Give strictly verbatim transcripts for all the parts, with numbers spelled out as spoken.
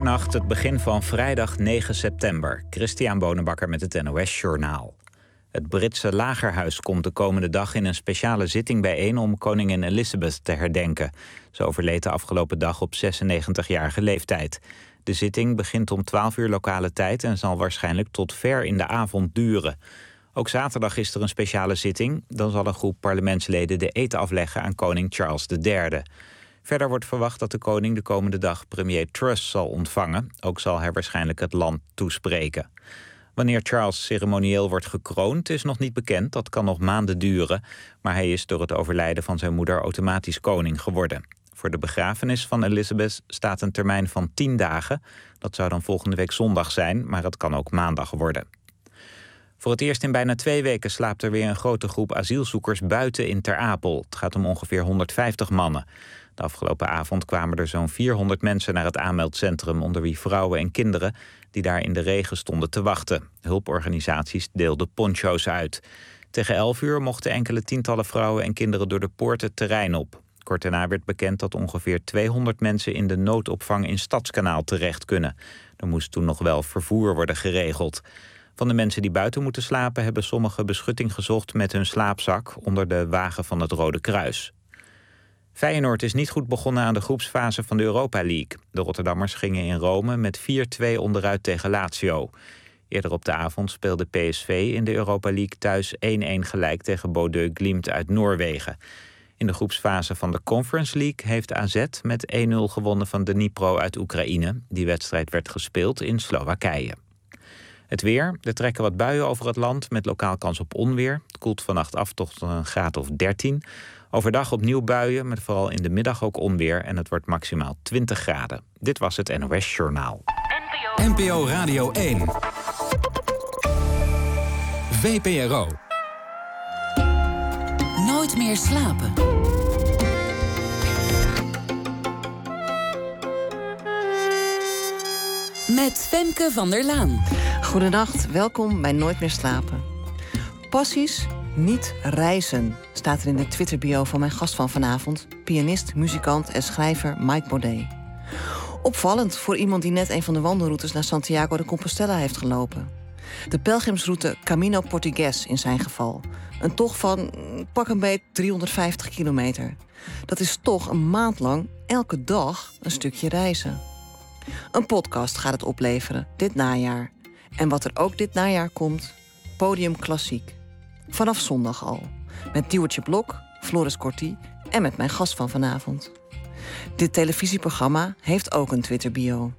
Goedenacht, het begin van vrijdag negen september. Christian Bonenbakker met het N O S Journaal. Het Britse Lagerhuis komt de komende dag in een speciale zitting bijeen om koningin Elizabeth te herdenken. Ze overleed de afgelopen dag op zesennegentigjarige leeftijd. De zitting begint om twaalf uur lokale tijd en zal waarschijnlijk tot ver in de avond duren. Ook zaterdag is er een speciale zitting. Dan zal een groep parlementsleden de eed afleggen aan koning Charles de derde. Verder wordt verwacht dat de koning de komende dag premier Truss zal ontvangen. Ook zal hij waarschijnlijk het land toespreken. Wanneer Charles ceremonieel wordt gekroond is nog niet bekend. Dat kan nog maanden duren. Maar hij is door het overlijden van zijn moeder automatisch koning geworden. Voor de begrafenis van Elizabeth staat een termijn van tien dagen. Dat zou dan volgende week zondag zijn, maar het kan ook maandag worden. Voor het eerst in bijna twee weken slaapt er weer een grote groep asielzoekers buiten in Ter Apel. Het gaat om ongeveer honderdvijftig mannen. De afgelopen avond kwamen er zo'n vierhonderd mensen naar het aanmeldcentrum, onder wie vrouwen en kinderen die daar in de regen stonden te wachten. Hulporganisaties deelden poncho's uit. Tegen elf uur mochten enkele tientallen vrouwen en kinderen door de poort het terrein op. Kort daarna werd bekend dat ongeveer tweehonderd mensen in de noodopvang in Stadskanaal terecht kunnen. Er moest toen nog wel vervoer worden geregeld. Van de mensen die buiten moeten slapen hebben sommigen beschutting gezocht met hun slaapzak onder de wagen van het Rode Kruis. Feyenoord is niet goed begonnen aan de groepsfase van de Europa League. De Rotterdammers gingen in Rome met vier twee onderuit tegen Lazio. Eerder op de avond speelde P S V in de Europa League thuis één-één gelijk tegen Bodø Glimt uit Noorwegen. In de groepsfase van de Conference League heeft A Z met één nul gewonnen van Dnipro uit Oekraïne. Die wedstrijd werd gespeeld in Slowakije. Het weer. Er trekken wat buien over het land met lokaal kans op onweer. Het koelt vannacht af tot een graad of dertien. Overdag opnieuw buien, met vooral in de middag ook onweer. En het wordt maximaal twintig graden. Dit was het N O S Journaal. N P O Radio één. V P R O. Nooit meer slapen. Met Femke van der Laan. Goedenacht, welkom bij Nooit meer slapen. Passies, niet reizen, staat er in de Twitter-bio van mijn gast van vanavond, pianist, muzikant en schrijver Mike Baudet. Opvallend voor iemand die net een van de wandelroutes naar Santiago de Compostela heeft gelopen. De pelgrimsroute Camino Portugues in zijn geval. Een tocht van pak een beet driehonderdvijftig kilometer. Dat is toch een maand lang elke dag een stukje reizen. Een podcast gaat het opleveren, dit najaar. En wat er ook dit najaar komt, Podium Klassiek. Vanaf zondag al. Met Diewertje Blok, Floris Corti en met mijn gast van vanavond. Dit televisieprogramma heeft ook een Twitter-bio.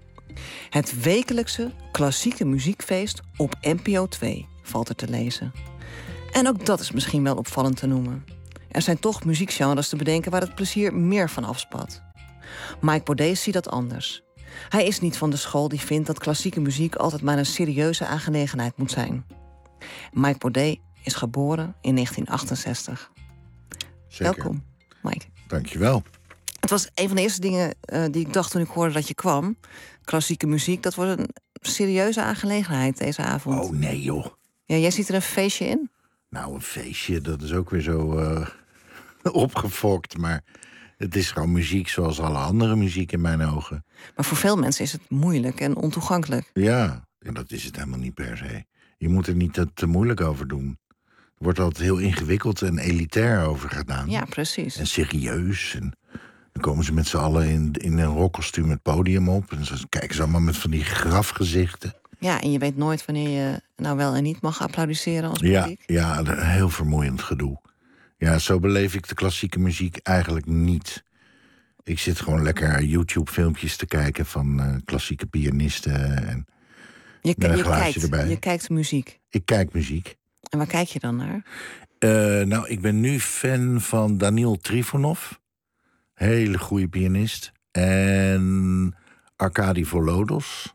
Het wekelijkse klassieke muziekfeest op N P O twee valt er te lezen. En ook dat is misschien wel opvallend te noemen. Er zijn toch muziekgenres te bedenken waar het plezier meer van afspat. Mike Baudet ziet dat anders. Hij is niet van de school die vindt dat klassieke muziek altijd maar een serieuze aangelegenheid moet zijn. Mike Baudet is geboren in negentien achtenzestig. Zeker. Welkom, Mike. Dankjewel. Het was een van de eerste dingen uh, die ik dacht toen ik hoorde dat je kwam. Klassieke muziek, dat wordt een serieuze aangelegenheid deze avond. Oh nee joh. Ja, jij ziet er een feestje in? Nou, een feestje, dat is ook weer zo uh, opgefokt. Maar het is gewoon muziek zoals alle andere muziek in mijn ogen. Maar voor veel mensen is het moeilijk en ontoegankelijk. Ja, en dat is het helemaal niet per se. Je moet er niet te, te moeilijk over doen. Er wordt altijd heel ingewikkeld en elitair over gedaan. Ja, precies. En serieus. En dan komen ze met z'n allen in, in een rockkostuum het podium op. En ze kijken ze allemaal met van die grafgezichten. Ja, en je weet nooit wanneer je nou wel en niet mag applaudisseren als publiek. Ja, ja, heel vermoeiend gedoe. Ja, zo beleef ik de klassieke muziek eigenlijk niet. Ik zit gewoon lekker YouTube-filmpjes te kijken van uh, klassieke pianisten. En je, met een je, glaasje kijkt, erbij. je kijkt muziek. Ik kijk muziek. En waar kijk je dan naar? Uh, nou, ik ben nu fan van Daniil Trifonov. Hele goede pianist. En Arkadi Volodos.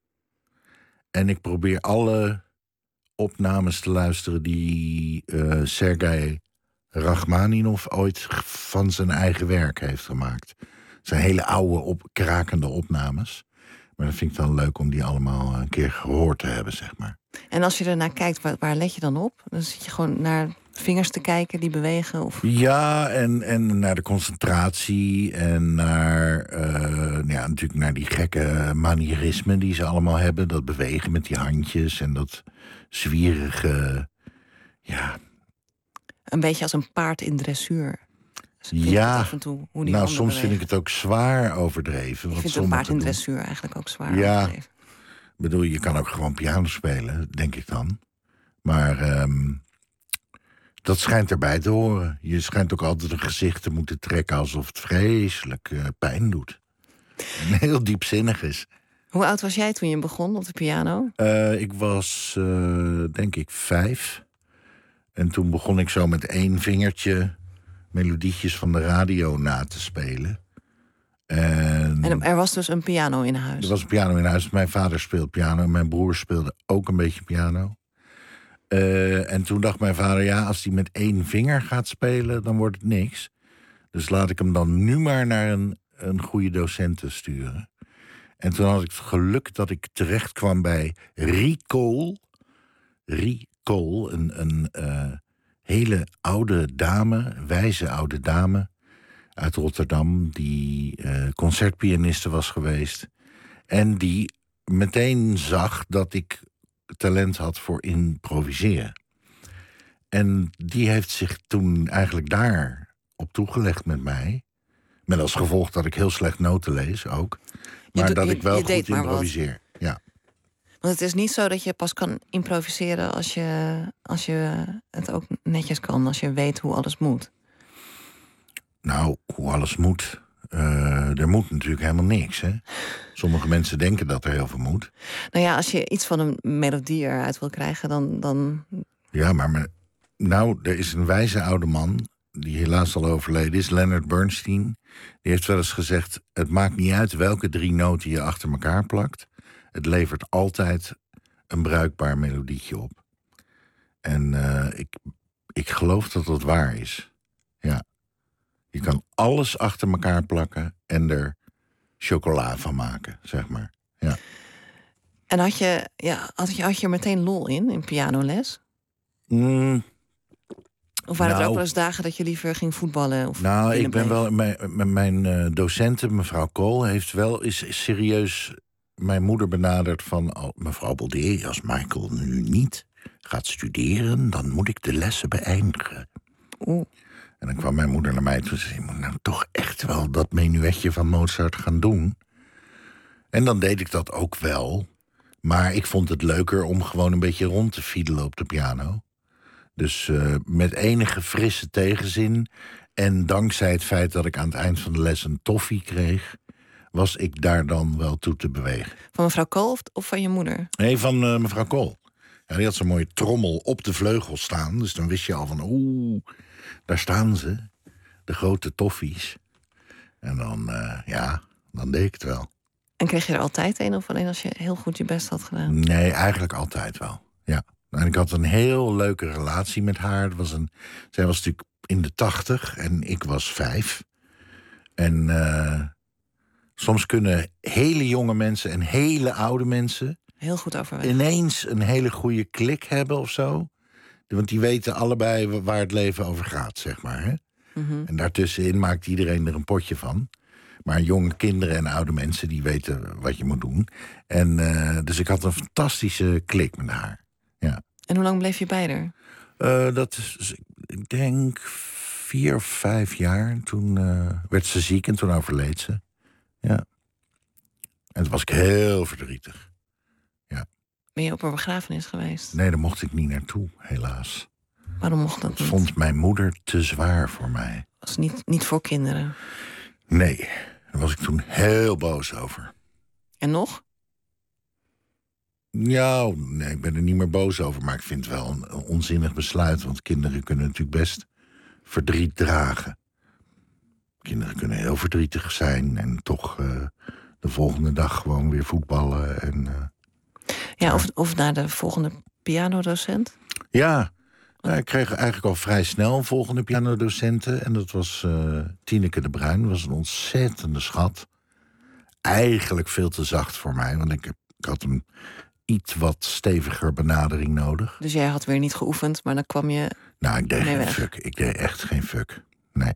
En ik probeer alle opnames te luisteren die uh, Sergei Rachmaninov ooit van zijn eigen werk heeft gemaakt. Het zijn hele oude, op, krakende opnames. Maar dat vind ik dan leuk om die allemaal een keer gehoord te hebben, zeg maar. En als je ernaar kijkt, waar, waar let je dan op? Dan zit je gewoon naar vingers te kijken die bewegen? Of... Ja, en, en naar de concentratie en naar, uh, ja, natuurlijk naar die gekke manierismen die ze allemaal hebben. Dat bewegen met die handjes en dat zwierige, ja... Een beetje als een paard in dressuur. Dus ja, af en toe, hoe die nou soms bewegen. vind ik het ook zwaar overdreven. Ik wat vind een paard in doen. dressuur eigenlijk ook zwaar Ja, overdreven. Ik bedoel, je kan ook gewoon piano spelen, denk ik dan. Maar um, dat schijnt erbij te horen. Je schijnt ook altijd een gezicht te moeten trekken alsof het vreselijk uh, pijn doet. En heel diepzinnig is. Hoe oud was jij toen je begon op de piano? Uh, ik was, uh, denk ik, vijf. En toen begon ik zo met één vingertje melodietjes van de radio na te spelen. En, en er was dus een piano in huis? Er was een piano in huis. Mijn vader speelde piano en mijn broer speelde ook een beetje piano. Uh, en toen dacht mijn vader, ja, als hij met één vinger gaat spelen, dan wordt het niks. Dus laat ik hem dan nu maar naar een, een goede docent sturen. En toen had ik het geluk dat ik terecht kwam bij Rie Kool. Rie Kool, een, een uh, hele oude dame, wijze oude dame uit Rotterdam, die uh, concertpianiste was geweest. En die meteen zag dat ik talent had voor improviseren. En die heeft zich toen eigenlijk daar op toegelegd met mij. Met als gevolg dat ik heel slecht noten lees ook. Maar do- dat je, ik wel je goed deed maar improviseer. Ja. Want het is niet zo dat je pas kan improviseren als je, als je het ook netjes kan. Als je weet hoe alles moet. Nou, hoe alles moet. Uh, er moet natuurlijk helemaal niks, hè? Sommige mensen denken dat er heel veel moet. Nou ja, als je iets van een melodie eruit wil krijgen, dan... dan... Ja, maar me, nou, er is een wijze oude man, die helaas al overleden is, Leonard Bernstein. Die heeft wel eens gezegd, het maakt niet uit welke drie noten je achter elkaar plakt. Het levert altijd een bruikbaar melodietje op. En uh, ik, ik geloof dat dat waar is. Ja. Je kan alles achter elkaar plakken en er chocola van maken, zeg maar. Ja. En had je, ja, had je, had je er meteen lol in, in pianoles? Mm, of waren nou, er ook wel eens dagen dat je liever ging voetballen? Of nou, ik ben wel... Mijn, mijn uh, docente, mevrouw Kool, heeft wel is, is serieus mijn moeder benaderd van... Oh, mevrouw Baudet, als Michael nu niet gaat studeren, dan moet ik de lessen beëindigen. Oeh. En dan kwam mijn moeder naar mij toe en zei... je moet nou toch echt wel dat menuetje van Mozart gaan doen. En dan deed ik dat ook wel. Maar ik vond het leuker om gewoon een beetje rond te fiedelen op de piano. Dus uh, met enige frisse tegenzin... en dankzij het feit dat ik aan het eind van de les een toffie kreeg... was ik daar dan wel toe te bewegen. Van mevrouw Kool of van je moeder? Nee, van uh, mevrouw Kool. Ja, die had zo'n mooie trommel op de vleugel staan. Dus dan wist je al van... oeh, daar staan ze. De grote toffies. En dan, uh, ja, dan deed ik het wel. En kreeg je er altijd een of alleen als je heel goed je best had gedaan? Nee, eigenlijk altijd wel, ja. En ik had een heel leuke relatie met haar. Het was een, zij was natuurlijk in de tachtig en ik was vijf. En uh, soms kunnen hele jonge mensen en hele oude mensen... heel goed overweg. Ineens een hele goede klik hebben of zo. Want die weten allebei waar het leven over gaat, zeg maar. Hè? Mm-hmm. En daartussenin maakt iedereen er een potje van. Maar jonge kinderen en oude mensen, die weten wat je moet doen. En uh, dus ik had een fantastische klik met haar. Ja. En hoe lang bleef je bij haar? Uh, dat is, ik denk, vier of vijf jaar. Toen uh, werd ze ziek en toen overleed ze. Ja. En toen was ik heel verdrietig. Ja. Ben je op haar begrafenis geweest? Nee, daar mocht ik niet naartoe, helaas. Waarom mocht dat Dat niet? vond mijn moeder te zwaar voor mij. Was niet, niet voor kinderen? Nee, daar was ik toen heel boos over. En nog? Ja, nee, ik ben er niet meer boos over. Maar ik vind het wel een, een onzinnig besluit. Want kinderen kunnen natuurlijk best verdriet dragen. Kinderen kunnen heel verdrietig zijn. En toch uh, de volgende dag gewoon weer voetballen. En, uh, ja, of, of naar de volgende pianodocent? Ja, nou, ik kreeg eigenlijk al vrij snel een volgende pianodocente. En dat was uh, Tineke de Bruin. Dat was een ontzettende schat. Eigenlijk veel te zacht voor mij. Want ik, ik had een iets wat steviger benadering nodig. Dus jij had weer niet geoefend, maar dan kwam je Nou, ik deed Nee, geen weg. fuck. Ik deed echt geen fuck. Nee.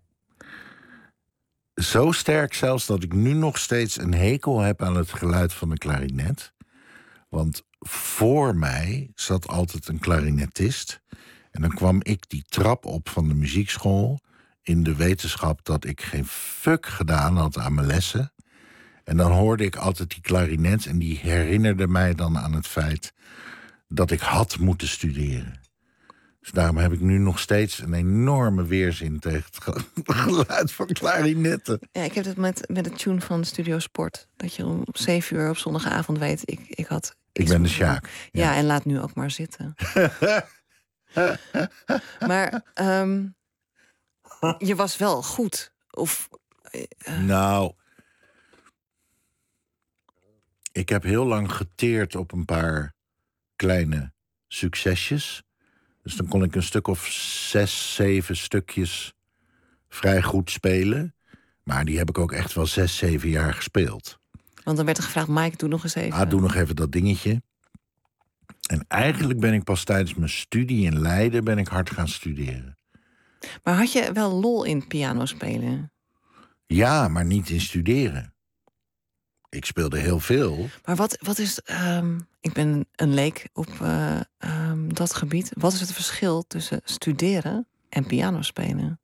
Zo sterk zelfs dat ik nu nog steeds een hekel heb aan het geluid van de klarinet. Want voor mij zat altijd een klarinetist. En dan kwam ik die trap op van de muziekschool in de wetenschap dat ik geen fuck gedaan had aan mijn lessen. En dan hoorde ik altijd die klarinet en die herinnerde mij dan aan het feit dat ik had moeten studeren. Dus daarom heb ik nu nog steeds een enorme weerzin tegen het ge- geluid van klarinetten. Ja, ik heb het met, met het tune van Studio Sport. Dat je om zeven uur op zondagavond weet, ik, ik had... Ik iets ben de moeten doen. Sjaak. Ja, en laat nu ook maar zitten. Maar ehm, je was wel goed. Of Nou, ik heb heel lang geteerd op een paar kleine succesjes. Dus dan kon ik een stuk of zes, zeven stukjes vrij goed spelen. Maar die heb ik ook echt wel zes, zeven jaar gespeeld. Want dan werd er gevraagd, Mike, doe nog eens even. Ah, doe nog even dat dingetje. En eigenlijk ben ik pas tijdens mijn studie in Leiden ben ik hard gaan studeren. Maar had je wel lol in piano spelen? Ja, maar niet in studeren. Ik speelde heel veel. Maar wat, wat is... ehm, ik ben een leek op eh, ehm, dat gebied. Wat is het verschil tussen studeren en piano spelen?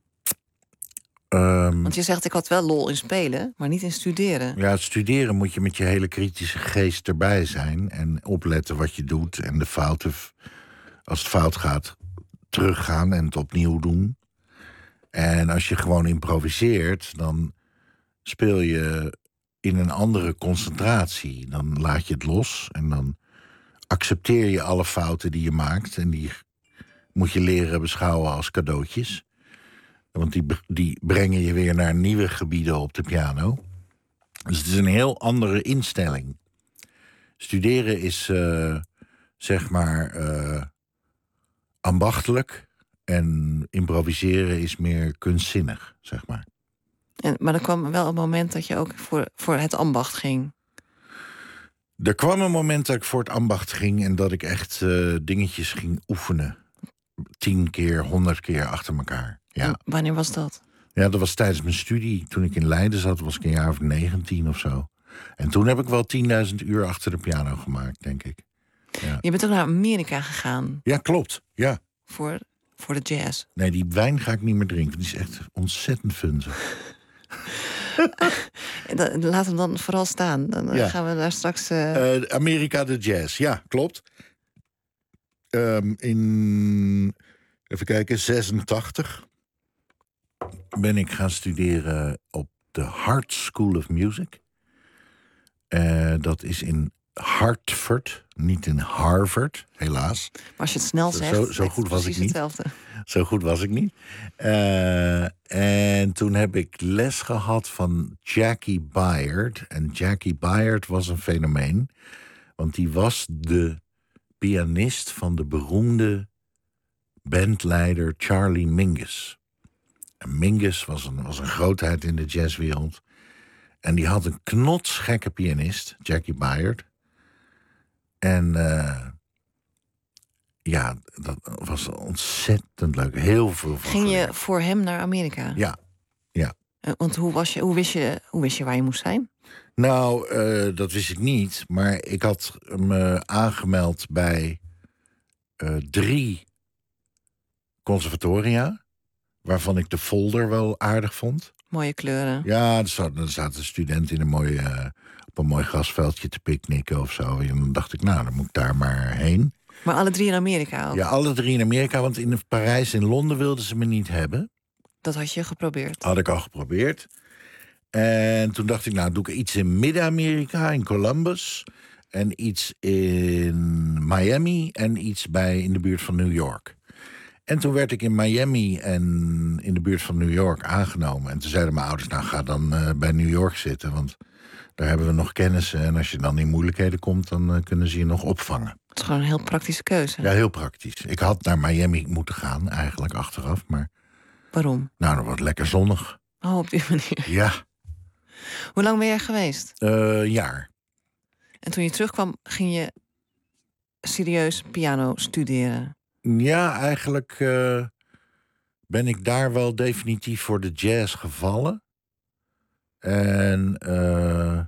Um, Want je zegt, ik had wel lol in spelen, maar niet in studeren. Ja, het studeren moet je met je hele kritische geest erbij zijn. En opletten wat je doet. En de fouten, als het fout gaat, teruggaan en het opnieuw doen. En als je gewoon improviseert, dan speel je in een andere concentratie. Dan laat je het los en dan accepteer je alle fouten die je maakt. En die moet je leren beschouwen als cadeautjes. Want die, die brengen je weer naar nieuwe gebieden op de piano. Dus het is een heel andere instelling. Studeren is, uh, zeg maar, uh, ambachtelijk. En improviseren is meer kunstzinnig, zeg maar. En, maar er kwam wel een moment dat je ook voor, voor het ambacht ging. Er kwam een moment dat ik voor het ambacht ging... en dat ik echt uh, dingetjes ging oefenen. Tien keer, honderd keer achter elkaar. Ja. En wanneer was dat? Ja, dat was tijdens mijn studie. Toen ik in Leiden zat, was ik een jaar of negentien of zo. En toen heb ik wel tienduizend uur achter de piano gemaakt, denk ik. Ja, Je bent ook naar Amerika gegaan ja klopt. Ja. voor, voor de jazz. Nee, die wijn ga ik niet meer drinken. Die is echt ontzettend funzig. Laat hem dan vooral staan. Dan Ja. gaan we daar straks... Uh... Uh, Amerika de jazz, ja, klopt. Um, in, even kijken, zesentachtig ben ik gaan studeren op de Hart School of Music. Uh, dat is in Hartford, niet in Harvard, helaas. Maar als je het snel zegt, Zo, zo goed was ik niet. Hetzelfde. Zo goed was ik niet. Uh, en toen heb ik les gehad van Jackie Byard. En Jackie Byard was een fenomeen. Want die was de pianist van de beroemde bandleider Charlie Mingus. En Mingus was een, was een grootheid in de jazzwereld. En die had een knotsgekke pianist, Jackie Byard. En uh, ja, dat was ontzettend leuk. Heel veel van Ging je geleerd. voor hem naar Amerika? Ja, ja. Uh, want hoe, was je, hoe, wist je, hoe wist je waar je moest zijn? Nou, uh, dat wist ik niet. Maar ik had me aangemeld bij uh, drie conservatoria, waarvan ik de folder wel aardig vond. Mooie kleuren. Ja, er zaten, er zaten studenten in een mooi, uh, op een mooi grasveldje te picknicken of zo. En dan dacht ik, nou, dan moet ik daar maar heen. Maar alle drie in Amerika ook? Ja, alle drie in Amerika, want in Parijs en Londen wilden ze me niet hebben. Dat had je geprobeerd? Had ik al geprobeerd. En toen dacht ik, nou, doe ik iets in Midden-Amerika, in Columbus. En iets in Miami en iets bij in de buurt van New York. En toen werd ik in Miami en in de buurt van New York aangenomen. En toen zeiden mijn ouders, nou, ga dan uh, bij New York zitten. Want daar hebben we nog kennissen. En als je dan in moeilijkheden komt, dan uh, kunnen ze je nog opvangen. Het is gewoon een heel praktische keuze. Ja, heel praktisch. Ik had naar Miami moeten gaan, eigenlijk achteraf. Maar waarom? Nou, dat was lekker zonnig. Oh, op die manier. Ja. Hoe lang ben jij geweest? Uh, een jaar. En toen je terugkwam, ging je serieus piano studeren? Ja, eigenlijk uh, ben ik daar wel definitief voor de jazz gevallen. En uh,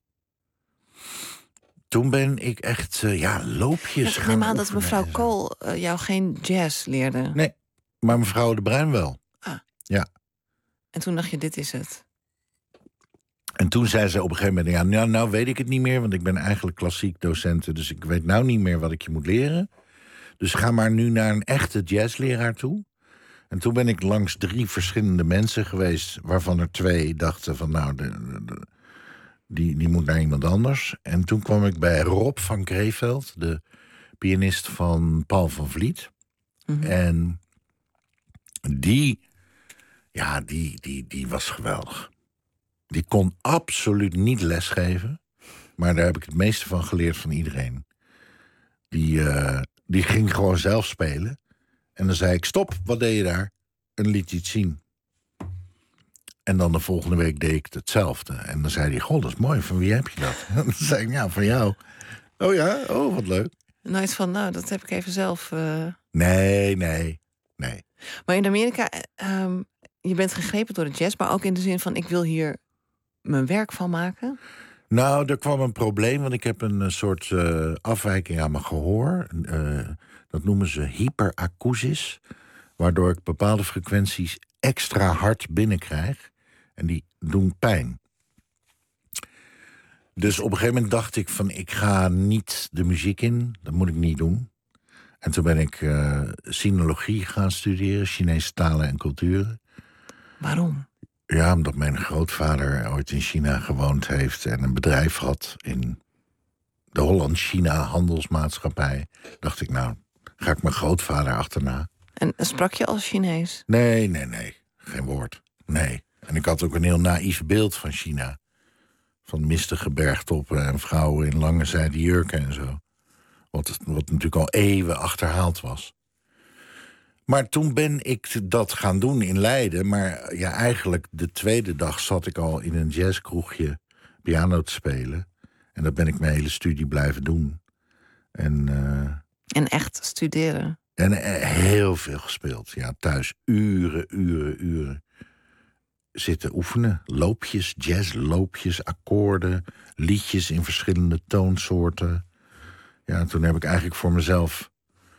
toen ben ik echt uh, ja, loopjes ja, gaan Ik neem aan dat oefenen mevrouw en zo. Kool uh, jou geen jazz leerde. Nee, maar mevrouw De Bruin wel. Ah. Ja. En toen dacht je, dit is het. En toen zei ze op een gegeven moment... ja, nou, nou weet ik het niet meer, want ik ben eigenlijk klassiek docent... dus ik weet nou niet meer wat ik je moet leren. Dus ga maar nu naar een echte jazzleraar toe. En toen ben ik langs drie verschillende mensen geweest... waarvan er twee dachten van nou, de, de, die, die moet naar iemand anders. En toen kwam ik bij Rob van Kreeveld... de pianist van Paul van Vliet. Mm-hmm. En die, ja, die, die, die was geweldig. Die kon absoluut niet lesgeven. Maar daar heb ik het meeste van geleerd van iedereen. Die, uh, die ging gewoon zelf spelen. En dan zei ik, stop, wat deed je daar? En liet hij het zien. En dan de volgende week deed ik hetzelfde. En dan zei hij, goh, dat is mooi, van wie heb je dat? En dan zei ik, ja, van jou. Oh ja, oh, wat leuk. Nooit van, nou, dat heb ik even zelf... Uh... Nee, nee, nee. Maar in Amerika, um, je bent gegrepen door de jazz... maar ook in de zin van, ik wil hier mijn werk van maken? Nou, er kwam een probleem, want ik heb een, een soort uh, afwijking aan mijn gehoor. Uh, dat noemen ze hyperacusis. Waardoor ik bepaalde frequenties extra hard binnenkrijg. En die doen pijn. Dus op een gegeven moment dacht ik van, ik ga niet de muziek in. Dat moet ik niet doen. En toen ben ik uh, sinologie gaan studeren, Chinese talen en culturen. Waarom? Ja, omdat mijn grootvader ooit in China gewoond heeft en een bedrijf had in de Holland-China handelsmaatschappij. Dacht ik, nou, ga ik mijn grootvader achterna. En sprak je als Chinees? Nee, nee, nee. Geen woord. Nee. En ik had ook een heel naïef beeld van China. Van mistige bergtoppen en vrouwen in lange zijden jurken en zo. Wat, wat natuurlijk al eeuwen achterhaald was. Maar toen ben ik dat gaan doen in Leiden. Maar ja, eigenlijk de tweede dag zat ik al in een jazzkroegje piano te spelen. En dat ben ik mijn hele studie blijven doen. En, uh, en echt studeren? En uh, heel veel gespeeld. Ja, thuis uren, uren, uren zitten oefenen. Loopjes, jazzloopjes, akkoorden, liedjes in verschillende toonsoorten. Ja, toen heb ik eigenlijk voor mezelf...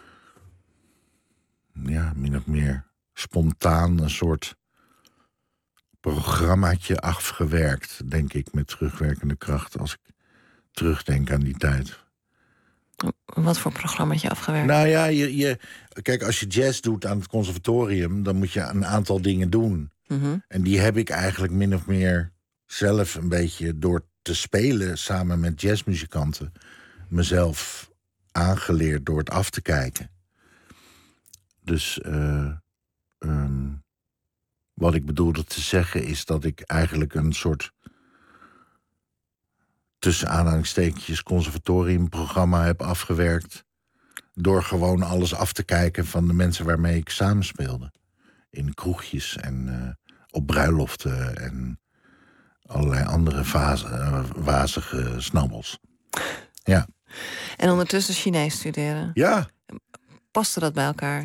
ja, min of meer spontaan een soort programmaatje afgewerkt, denk ik, met terugwerkende kracht, als ik terugdenk aan die tijd. Wat voor programmaatje afgewerkt? Nou ja, je, je, kijk, als je jazz doet aan het conservatorium, dan moet je een aantal dingen doen. Mm-hmm. En die heb ik eigenlijk min of meer zelf een beetje door te spelen samen met jazzmuzikanten mezelf aangeleerd door het af te kijken. Dus uh, um, wat ik bedoelde te zeggen is dat ik eigenlijk een soort tussen aanhalingstekentjes conservatoriumprogramma heb afgewerkt door gewoon alles af te kijken van de mensen waarmee ik samenspeelde. In kroegjes en uh, op bruiloften en allerlei andere vaze, uh, wazige snabbels. Ja. En ondertussen Chinees studeren? Ja. Paste dat bij elkaar?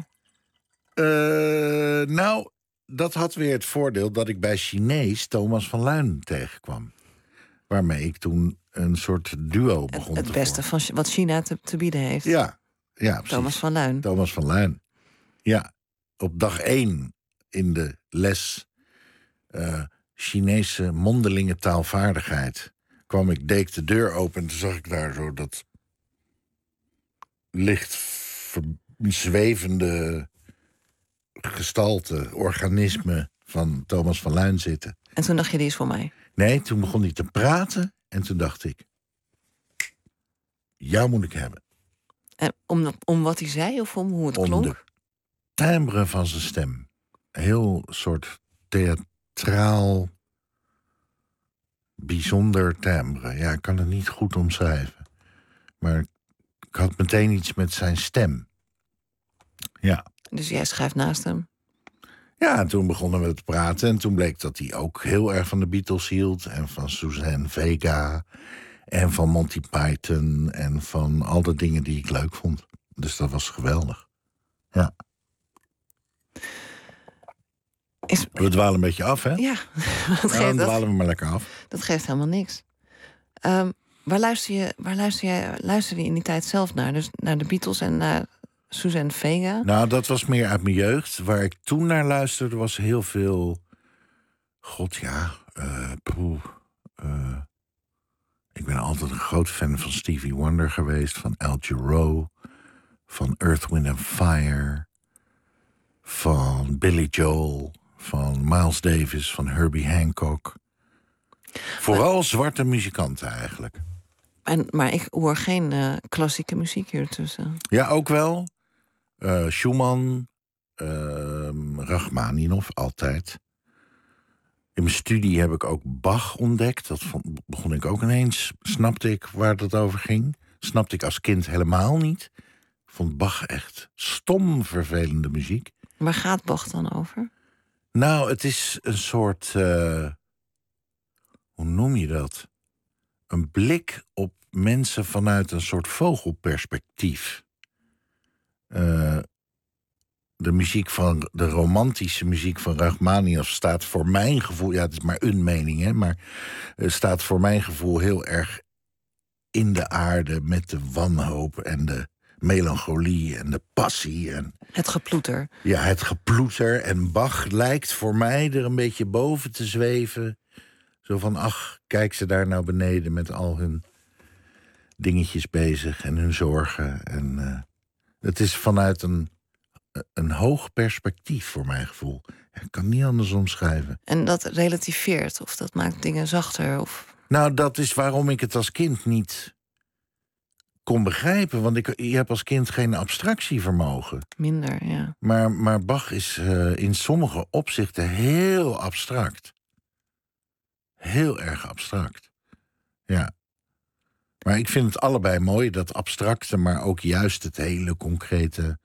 Uh, nou, dat had weer het voordeel dat ik bij Chinees Thomas van Luijn tegenkwam. Waarmee ik toen een soort duo begon het, te Het beste vormen. van wat China te, te bieden heeft. Ja, ja, precies. Thomas van Luijn. Thomas van Luijn. Ja, op dag één in de les uh, Chinese mondelinge taalvaardigheid kwam ik, deed ik de deur open en toen zag ik daar zo dat licht zwevende gestalte, organisme van Thomas van Luijn zitten. En toen dacht je, die is voor mij? Nee, toen begon hij te praten en toen dacht ik, jou moet ik hebben. En om, om wat hij zei of om hoe het om klonk? De timbre van zijn stem. Heel soort theatraal, bijzonder timbre. Ja, ik kan het niet goed omschrijven. Maar ik had meteen iets met zijn stem. Ja. Dus jij schrijft naast hem? Ja, en toen begonnen we te praten. En toen bleek dat hij ook heel erg van de Beatles hield. En van Suzanne Vega. En van Monty Python. En van al de dingen die ik leuk vond. Dus dat was geweldig. Ja. Is, We dwalen een beetje af, hè? ja, dat Nou, geeft, dan dat, dwalen we maar lekker af. dat geeft helemaal niks. Um, waar luister je, waar luister jij, luisterde je in die tijd zelf naar? Dus naar de Beatles en naar Suzanne Vega? Nou, dat was meer uit mijn jeugd. Waar ik toen naar luisterde was heel veel... God, ja. Uh, poeh, uh, ik ben altijd een groot fan van Stevie Wonder geweest. Van Al Jarreau. Van Earth, Wind and Fire. Van Billy Joel. Van Miles Davis. Van Herbie Hancock. Vooral maar, zwarte muzikanten eigenlijk. En, maar ik hoor geen uh, klassieke muziek hier tussen. Ja, ook wel. Uh, Schumann. Uh, Rachmaninoff, altijd. In mijn studie heb ik ook Bach ontdekt. Dat vond, begon ik ook ineens. Snapte ik waar het over ging. Snapte ik als kind helemaal niet. Ik vond Bach echt stom vervelende muziek. Waar gaat Bach dan over? Nou, het is een soort... Uh, hoe noem je dat? Een blik op mensen vanuit een soort vogelperspectief. Uh, de muziek van... De romantische muziek van Rachmaninoff staat voor mijn gevoel... Ja, het is maar een mening, hè. Maar uh, staat voor mijn gevoel heel erg in de aarde... met de wanhoop en de melancholie en de passie. En, het geploeter. Ja, het geploeter. En Bach lijkt voor mij er een beetje boven te zweven. Zo van, ach, kijk ze daar nou beneden met al hun dingetjes bezig en hun zorgen. En uh, het is vanuit een, een hoog perspectief voor mijn gevoel. Ik kan niet anders omschrijven. En dat relativeert of dat maakt dingen zachter? Of... Nou, dat is waarom ik het als kind niet kon begrijpen. Want ik, je hebt als kind geen abstractievermogen. Minder, ja. Maar, maar Bach is uh, in sommige opzichten heel abstract. Heel erg abstract. Ja. Maar ik vind het allebei mooi, dat abstracte... maar ook juist het hele concrete...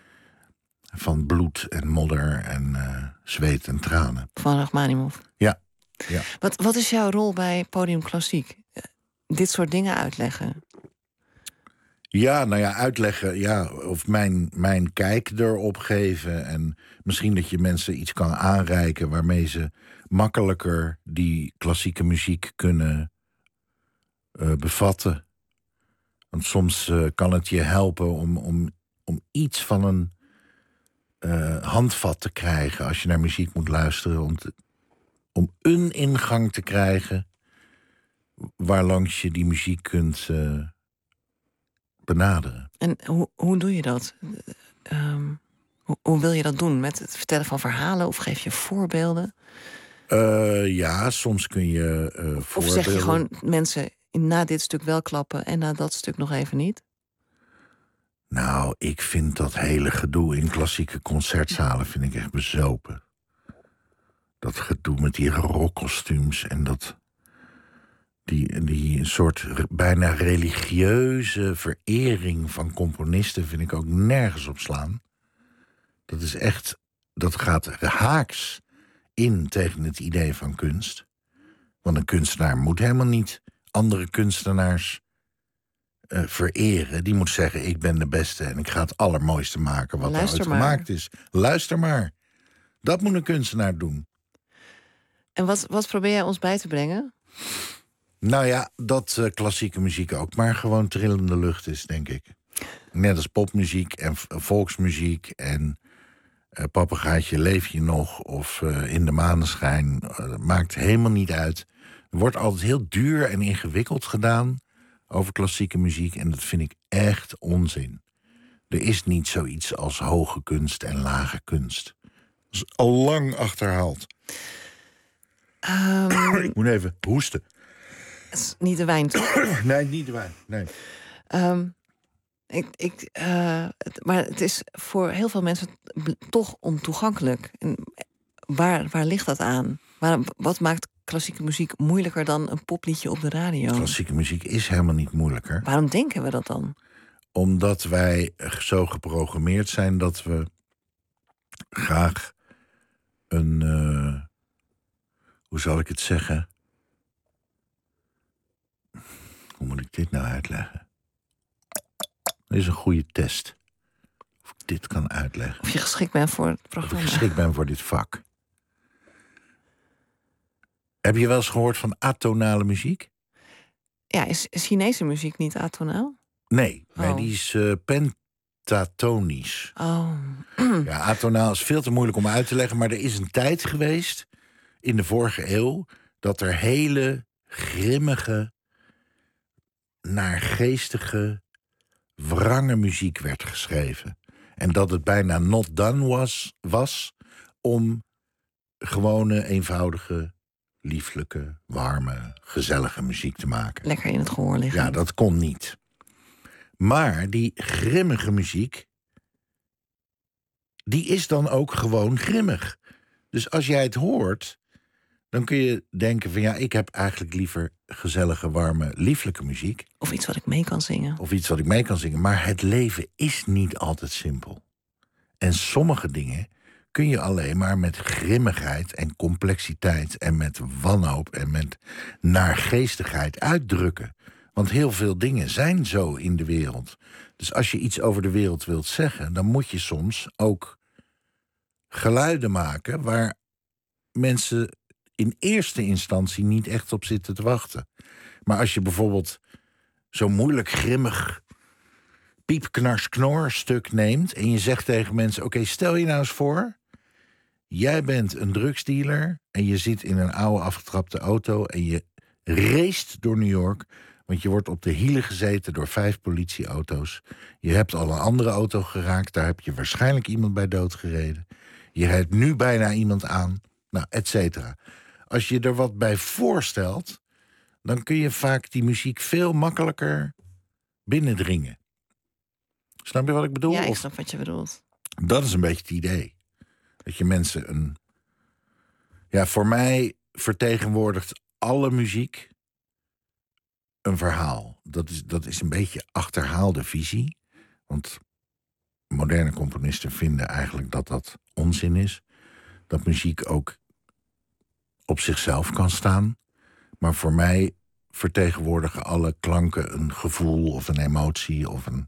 van bloed en modder en uh, zweet en tranen. Van Rachmaninoff. Ja. ja. Wat, wat is jouw rol bij Podium Klassiek? Uh, dit soort dingen uitleggen? Ja, nou ja, uitleggen, ja, of mijn, mijn kijk erop geven... en misschien dat je mensen iets kan aanreiken... waarmee ze makkelijker die klassieke muziek kunnen uh, bevatten. Want soms uh, kan het je helpen om, om, om iets van een uh, handvat te krijgen... als je naar muziek moet luisteren. Om, te, om een ingang te krijgen... waarlangs je die muziek kunt... Uh, benaderen. En hoe, hoe doe je dat? Um, hoe, hoe wil je dat doen? Met het vertellen van verhalen of geef je voorbeelden? Uh, ja, soms kun je uh, voorbeelden... Of zeg je gewoon mensen na dit stuk wel klappen en na dat stuk nog even niet? Nou, ik vind dat hele gedoe in klassieke concertzalen vind ik echt bezopen. Dat gedoe met die rockkostuums en dat... Die, die soort bijna religieuze verering van componisten... vind ik ook nergens op slaan. Dat is echt... Dat gaat haaks in tegen het idee van kunst. Want een kunstenaar moet helemaal niet andere kunstenaars uh, vereren. Die moet zeggen, ik ben de beste en ik ga het allermooiste maken... wat Luister er ooit maar. gemaakt is. Luister maar. Dat moet een kunstenaar doen. En wat, wat probeer jij ons bij te brengen? Nou ja, dat uh, klassieke muziek ook maar gewoon trillende lucht is, denk ik. Net als popmuziek en volksmuziek en uh, Papegaaitje leef je nog... of uh, In de maneschijn, uh, maakt helemaal niet uit. Er wordt altijd heel duur en ingewikkeld gedaan over klassieke muziek... en dat vind ik echt onzin. Er is niet zoiets als hoge kunst en lage kunst. Dat is al lang achterhaald. Um... ik moet even hoesten. Het is niet de wijn, toch? Nee, niet de wijn, nee. Um, ik, ik, uh, het, maar het is voor heel veel mensen toch ontoegankelijk. En waar, waar ligt dat aan? Waar, wat maakt klassieke muziek moeilijker dan een popliedje op de radio? Klassieke muziek is helemaal niet moeilijker. Waarom denken we dat dan? Omdat wij zo geprogrammeerd zijn dat we graag een... Uh, hoe zal ik het zeggen... Hoe moet ik dit nou uitleggen? Dit is een goede test. Of ik dit kan uitleggen. Of je geschikt bent voor het Of ik programma. geschikt ben voor dit vak. Heb je wel eens gehoord van atonale muziek? Ja, is, is Chinese muziek niet atonaal? Nee, nee Oh. die is uh, pentatonisch. Oh. Ja, atonaal is veel te moeilijk om uit te leggen. Maar er is een tijd geweest, in de vorige eeuw, dat er hele grimmige, naargeestige, wrange muziek werd geschreven. En dat het bijna not done was, was om gewone, eenvoudige, lieflijke, warme, gezellige muziek te maken. Lekker in het gehoor liggen. Ja, dat kon niet. Maar die grimmige muziek, die is dan ook gewoon grimmig. Dus als jij het hoort, dan kun je denken van ja, ik heb eigenlijk liever gezellige, warme, lieflijke muziek. Of iets wat ik mee kan zingen. Of iets wat ik mee kan zingen. Maar het leven is niet altijd simpel. En sommige dingen kun je alleen maar met grimmigheid en complexiteit en met wanhoop en met naargeestigheid uitdrukken. Want heel veel dingen zijn zo in de wereld. Dus als je iets over de wereld wilt zeggen, dan moet je soms ook geluiden maken waar mensen in eerste instantie niet echt op zitten te wachten. Maar als je bijvoorbeeld zo'n moeilijk grimmig piep-knars-knor stuk neemt en je zegt tegen mensen, oké, stel je nou eens voor, jij bent een drugsdealer en je zit in een oude afgetrapte auto en je raced door New York, want je wordt op de hielen gezeten door vijf politieauto's. Je hebt al een andere auto geraakt, daar heb je waarschijnlijk iemand bij doodgereden. Je rijdt nu bijna iemand aan, nou, et cetera. Als je er wat bij voorstelt, dan kun je vaak die muziek veel makkelijker binnendringen. Snap je wat ik bedoel? Ja, ik Of- snap wat je bedoelt. Dat is een beetje het idee. Dat je mensen een... Ja, voor mij vertegenwoordigt alle muziek een verhaal. Dat is, dat is een beetje achterhaalde visie. Want moderne componisten vinden eigenlijk dat dat onzin is. Dat muziek ook op zichzelf kan staan. Maar voor mij vertegenwoordigen alle klanken een gevoel of een emotie of een...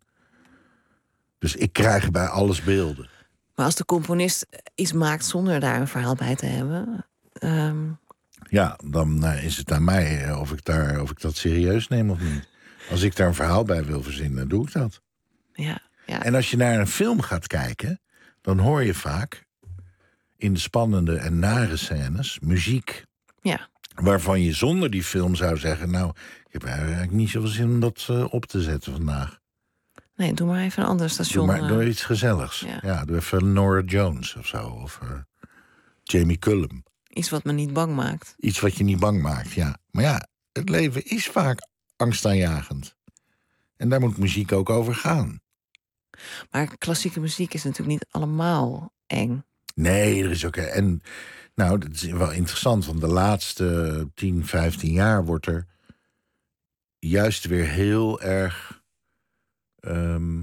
Dus ik krijg bij alles beelden. Maar als de componist iets maakt zonder daar een verhaal bij te hebben... ehm, Ja, dan eh, is het aan mij eh, of ik, daar, of ik dat serieus neem of niet. Als ik daar een verhaal bij wil verzinnen, dan doe ik dat. ja, ja. En als je naar een film gaat kijken, dan hoor je vaak in de spannende en nare scènes muziek ja. waarvan je zonder die film zou zeggen, nou, ik heb eigenlijk niet zoveel zin om dat eh, op te zetten vandaag. Nee, doe maar even een ander Doe station. maar eh. doe iets gezelligs. ja. Ja. doe even Nora Jones of zo. Of eh, Jamie Cullum. Iets wat me niet bang maakt. Iets wat je niet bang maakt, ja. Maar ja, het leven is vaak angstaanjagend. En daar moet muziek ook over gaan. Maar klassieke muziek is natuurlijk niet allemaal eng. Nee, er is ook... En nou, dat is wel interessant, want de laatste tien, vijftien jaar wordt er juist weer heel erg ehm,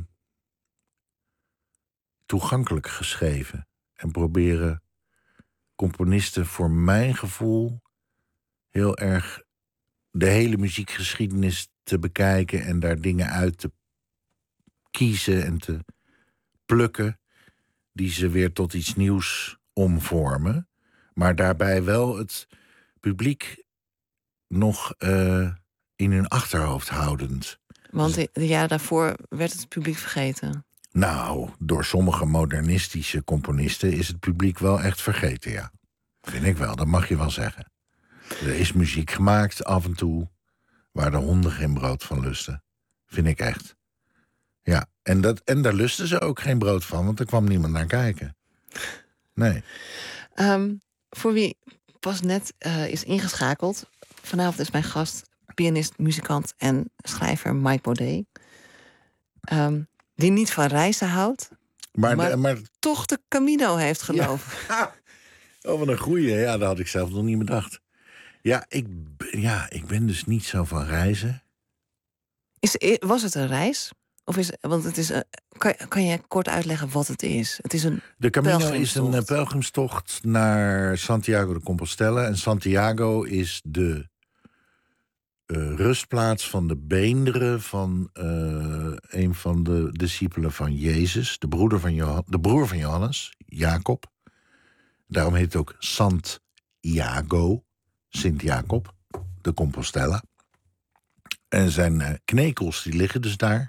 toegankelijk geschreven. En proberen componisten voor mijn gevoel heel erg de hele muziekgeschiedenis te bekijken en daar dingen uit te kiezen en te plukken die ze weer tot iets nieuws omvormen, maar daarbij wel het publiek nog uh, in hun achterhoofd houdend. Want de, de jaren daarvoor werd het publiek vergeten. Nou, door sommige modernistische componisten is het publiek wel echt vergeten, ja. Vind ik wel, dat mag je wel zeggen. Er is muziek gemaakt af en toe waar de honden geen brood van lusten. Vind ik echt. Ja, en, dat, en daar lusten ze ook geen brood van, want er kwam niemand naar kijken. Nee. Um, voor wie pas net uh, is ingeschakeld, vanavond is mijn gast pianist, muzikant en schrijver Mike Baudet. Um, die niet van reizen houdt, maar, maar, de, maar toch de Camino heeft gelopen. Ja. Oh, wat een goeie. Ja, dat had ik zelf nog niet bedacht. Ja, ik, ja, ik ben dus niet zo van reizen. Is, was het een reis? Of is, want het is, uh, kan, kan je kort uitleggen wat het is? Het is een De Camino is een uh, pelgrimstocht naar Santiago de Compostela. En Santiago is de uh, rustplaats van de beenderen van uh, een van de discipelen van Jezus, de, broeder van Johan, de broer van Johannes, Jacob. Daarom heet het ook Santiago, Sint-Jacob, de Compostela. En zijn uh, knekels die liggen dus daar.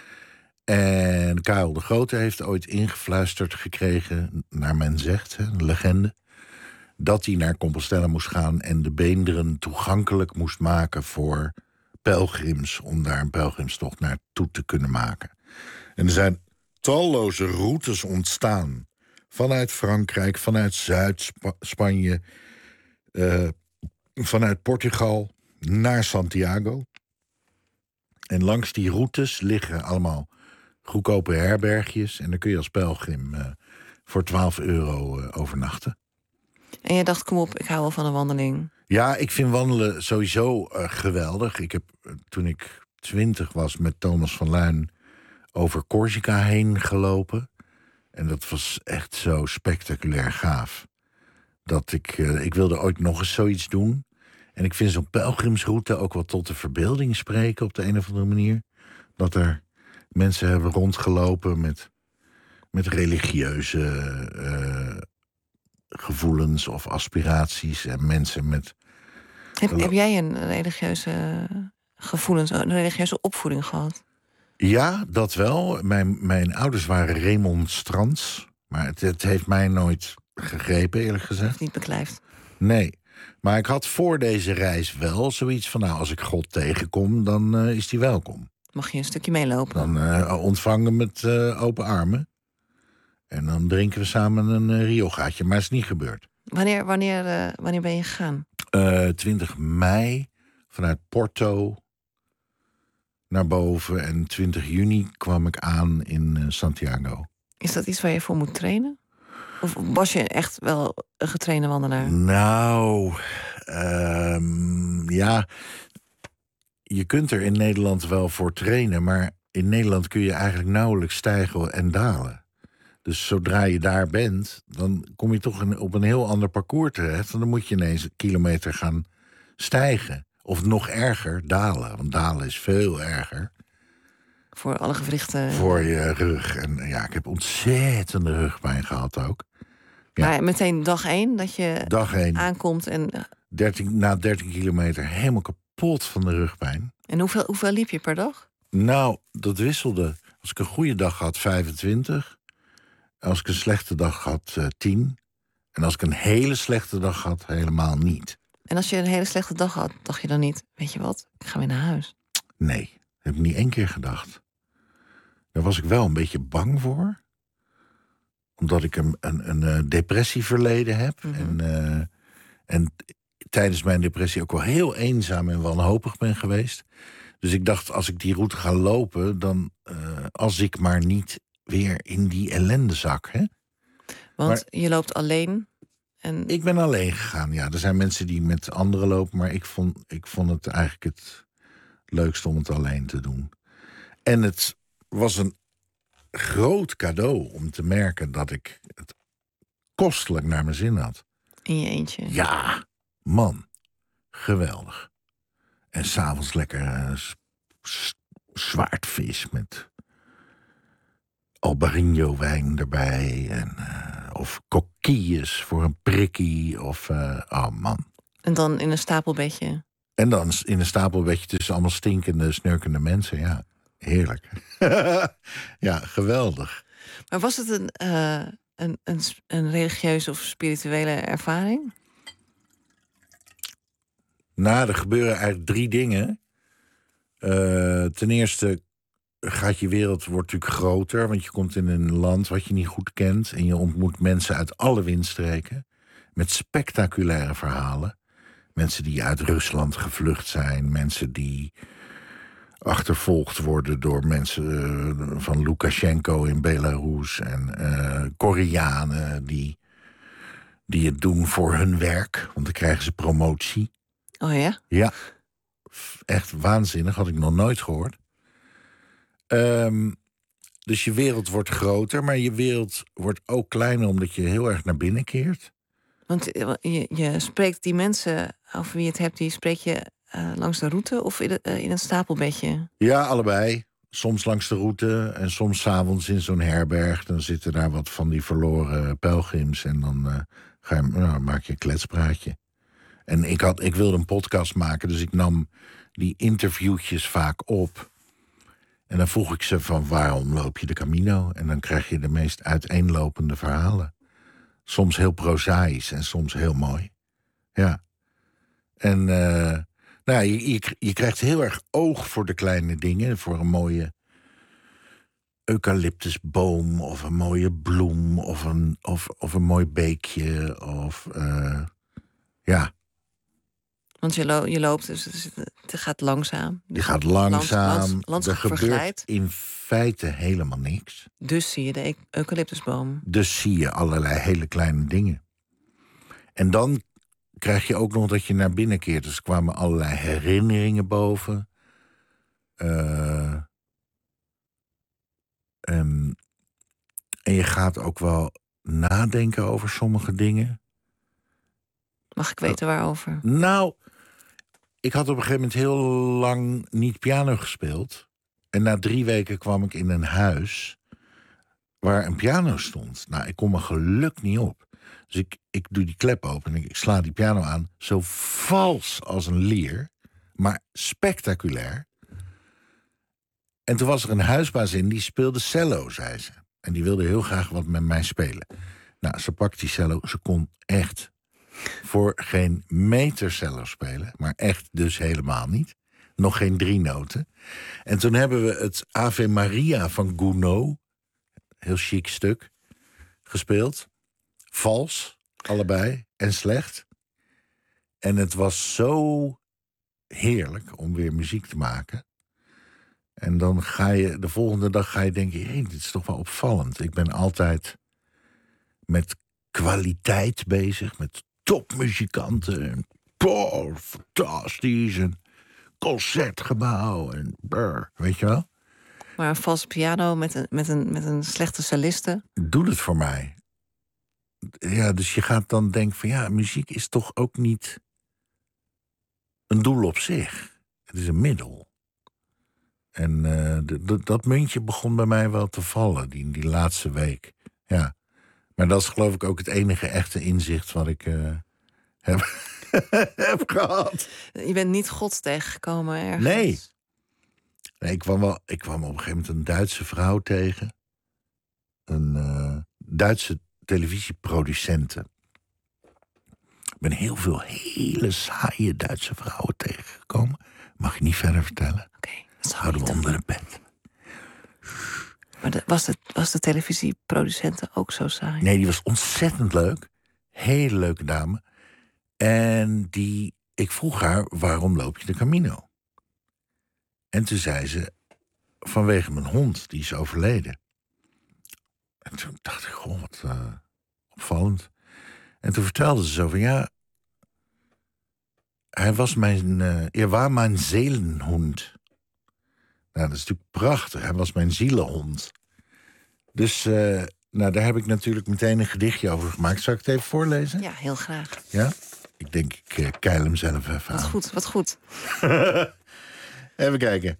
En Karel de Grote heeft ooit ingefluisterd gekregen, naar men zegt, hè, een legende, dat hij naar Compostela moest gaan en de beenderen toegankelijk moest maken voor pelgrims, om daar een pelgrimstocht naartoe te kunnen maken. En er zijn talloze routes ontstaan. Vanuit Frankrijk, vanuit Zuid-Spanje, uh, vanuit Portugal naar Santiago. En langs die routes liggen allemaal goedkope herbergjes. En dan kun je als pelgrim uh, voor twaalf euro uh, overnachten. En je dacht, kom op, ik hou wel van een wandeling. Ja, ik vind wandelen sowieso uh, geweldig. Ik heb uh, toen ik twintig was met Thomas van Luijn over Corsica heen gelopen. En dat was echt zo spectaculair gaaf. Dat ik, uh, ik wilde ooit nog eens zoiets doen. En ik vind zo'n pelgrimsroute ook wel tot de verbeelding spreken op de een of andere manier. Dat er mensen hebben rondgelopen met, met religieuze uh, gevoelens of aspiraties. En mensen met... Heb, heb jij een religieuze gevoelens, een religieuze opvoeding gehad? Ja, dat wel. Mijn, mijn ouders waren remonstrants. Maar het, het heeft mij nooit gegrepen, eerlijk gezegd. Niet beklijft. Nee. Maar ik had voor deze reis wel zoiets van, nou, als ik God tegenkom, dan uh, is die welkom. Mag je een stukje meelopen? Dan uh, ontvangen met uh, open armen. En dan drinken we samen een uh, riogaatje. Maar het is niet gebeurd. Wanneer, wanneer, uh, wanneer ben je gegaan? Uh, twintig mei vanuit Porto naar boven. En twintig juni kwam ik aan in uh, Santiago. Is dat iets waar je voor moet trainen? Of was je echt wel een getrainde wandelaar? Nou, um, ja, je kunt er in Nederland wel voor trainen, maar in Nederland kun je eigenlijk nauwelijks stijgen en dalen. Dus zodra je daar bent, dan kom je toch een, op een heel ander parcours terecht. En dan moet je ineens een kilometer gaan stijgen. Of nog erger, dalen. Want dalen is veel erger. Voor alle gewrichten. Voor je rug. En ja, ik heb ontzettende rugpijn gehad ook. Ja. Maar meteen dag één, dat je dag één aankomt en... dertien, na dertien kilometer helemaal kapot van de rugpijn. En hoeveel, hoeveel liep je per dag? Nou, dat wisselde. Als ik een goede dag had, vijfentwintig. Als ik een slechte dag had, uh, tien. En als ik een hele slechte dag had, helemaal niet. En als je een hele slechte dag had, dacht je dan niet... weet je wat, ik ga weer naar huis? Nee, dat heb ik niet één keer gedacht. Daar was ik wel een beetje bang voor. Omdat ik een, een, een uh, depressieverleden heb. Mm-hmm. En, uh, en tijdens mijn depressie ook wel heel eenzaam en wanhopig ben geweest. Dus ik dacht, als ik die route ga lopen, dan uh, als ik maar niet weer in die ellende zak. Hè? Want maar, je loopt alleen. En... Ik ben alleen gegaan, ja. Er zijn mensen die met anderen lopen, maar ik vond, ik vond het eigenlijk het leukste om het alleen te doen. En het was een groot cadeau om te merken dat ik het kostelijk naar mijn zin had. In je eentje? Ja, man. Geweldig. En 's avonds lekker uh, zwaardvis met Albarino wijn erbij. En, uh, of coquilles voor een prikkie. Of, uh, oh man. En dan in een stapelbedje? En dan in een stapelbedje tussen allemaal stinkende, snurkende mensen, ja. Heerlijk. Ja, geweldig. Maar was het een, uh, een, een, een religieuze of spirituele ervaring? Nou, er gebeuren eigenlijk drie dingen. Uh, ten eerste gaat je wereld wordt natuurlijk groter, want je komt in een land wat je niet goed kent en je ontmoet mensen uit alle windstreken met spectaculaire verhalen. Mensen die uit Rusland gevlucht zijn, mensen die achtervolgd worden door mensen uh, van Lukashenko in Belarus en uh, Koreanen die, die het doen voor hun werk, want dan krijgen ze promotie. Oh ja? Ja, echt waanzinnig, had ik nog nooit gehoord. Um, dus je wereld wordt groter, maar je wereld wordt ook kleiner omdat je heel erg naar binnen keert. Want je, je spreekt die mensen over wie je het hebt, die spreek je uh, langs de route of in, uh, in een stapelbedje? Ja, allebei. soms langs de route en soms 's avonds in zo'n herberg. Dan zitten daar wat van die verloren pelgrims. En dan uh, ga je, nou, maak je een kletspraatje. En ik, had, ik wilde een podcast maken, dus ik nam die interviewtjes vaak op. En dan vroeg ik ze van, waarom loop je de Camino? En dan krijg je de meest uiteenlopende verhalen. Soms heel prozaïs en soms heel mooi. Ja. En uh, nou, je, je, je krijgt heel erg oog voor de kleine dingen. Voor een mooie eucalyptusboom of een mooie bloem of een, of, of een mooi beekje. Of, uh, ja. Want je, lo- je loopt, dus het gaat langzaam. Je gaat langzaam. Lands, lands, landschap er gebeurt verglijdt. in feite helemaal niks. Dus zie je de e- eucalyptusboom. Dus zie je allerlei hele kleine dingen. En dan krijg je ook nog dat je naar binnen keert. Dus er kwamen allerlei herinneringen boven. Uh, en, en je gaat ook wel nadenken over sommige dingen. Mag ik weten waarover? Nou, ik had op een gegeven moment heel lang niet piano gespeeld. En na drie weken kwam ik in een huis waar een piano stond. Nou, ik kon mijn geluk niet op. Dus ik, ik doe die klep open en ik sla die piano aan. Zo vals als een lier, maar spectaculair. En toen was er een huisbaas in, die speelde cello, zei ze. En die wilde heel graag wat met mij spelen. Nou, ze pakt die cello, ze kon echt voor geen meter cello spelen. Maar echt dus helemaal niet. Nog geen drie noten. En toen hebben we het Ave Maria van Gounod, heel chic stuk, gespeeld. Vals, allebei, en slecht. En het was zo heerlijk om weer muziek te maken. En dan ga je, de volgende dag ga je denken, hé, dit is toch wel opvallend. Ik ben altijd met kwaliteit bezig, met topmuzikanten. En poh, fantastisch, en concertgebouw, en brr, weet je wel? Maar een valse piano met een, met een, met een slechte celliste. Doe het voor mij. Ja, dus je gaat dan denken van ja, muziek is toch ook niet een doel op zich. Het is een middel. En uh, de, de, dat muntje begon bij mij wel te vallen, die, die laatste week. Ja. Maar dat is geloof ik ook het enige echte inzicht wat ik uh, heb, heb gehad. Je bent niet God tegengekomen ergens? Nee. nee ik, kwam wel, ik kwam op een gegeven moment een Duitse vrouw tegen. Een uh, Duitse televisieproducenten. Ik ben heel veel hele saaie Duitse vrouwen tegengekomen. Mag ik niet verder vertellen? Oké, dat houden we onder het bed. Maar de, was, de, was de televisieproducenten ook zo saai? Nee, die was ontzettend leuk. Hele leuke dame. En die, ik vroeg haar, waarom loop je de Camino? En toen zei ze, vanwege mijn hond, die is overleden. En toen dacht ik, goh, wat uh, opvallend. En toen vertelde ze zo van, ja, hij was mijn, uh, er war mijn Seelenhund. Nou, dat is natuurlijk prachtig. Hij was mijn zielenhond. Dus, uh, nou, daar heb ik natuurlijk meteen een gedichtje over gemaakt. Zal ik het even voorlezen? Ja, heel graag. Ja? Ik denk, ik uh, keil hem zelf even aan. Wat goed, wat goed. Even kijken.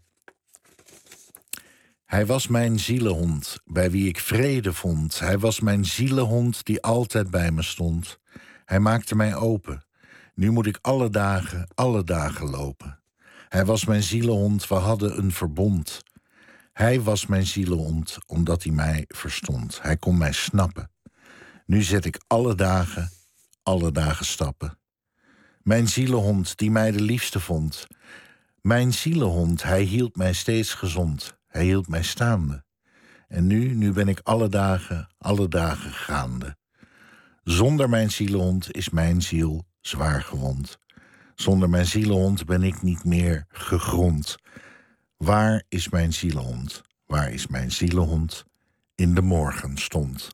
Hij was mijn zielenhond, bij wie ik vrede vond. Hij was mijn zielenhond die altijd bij me stond. Hij maakte mij open. Nu moet ik alle dagen, alle dagen lopen. Hij was mijn zielenhond, we hadden een verbond. Hij was mijn zielenhond, omdat hij mij verstond. Hij kon mij snappen. Nu zet ik alle dagen, alle dagen stappen. Mijn zielenhond, die mij de liefste vond. Mijn zielenhond, hij hield mij steeds gezond. Hij hield mij staande. En nu, nu ben ik alle dagen, alle dagen gaande. Zonder mijn zielenhond is mijn ziel zwaar gewond. Zonder mijn zielenhond ben ik niet meer gegrond. Waar is mijn zielenhond? Waar is mijn zielenhond? In de morgen stond.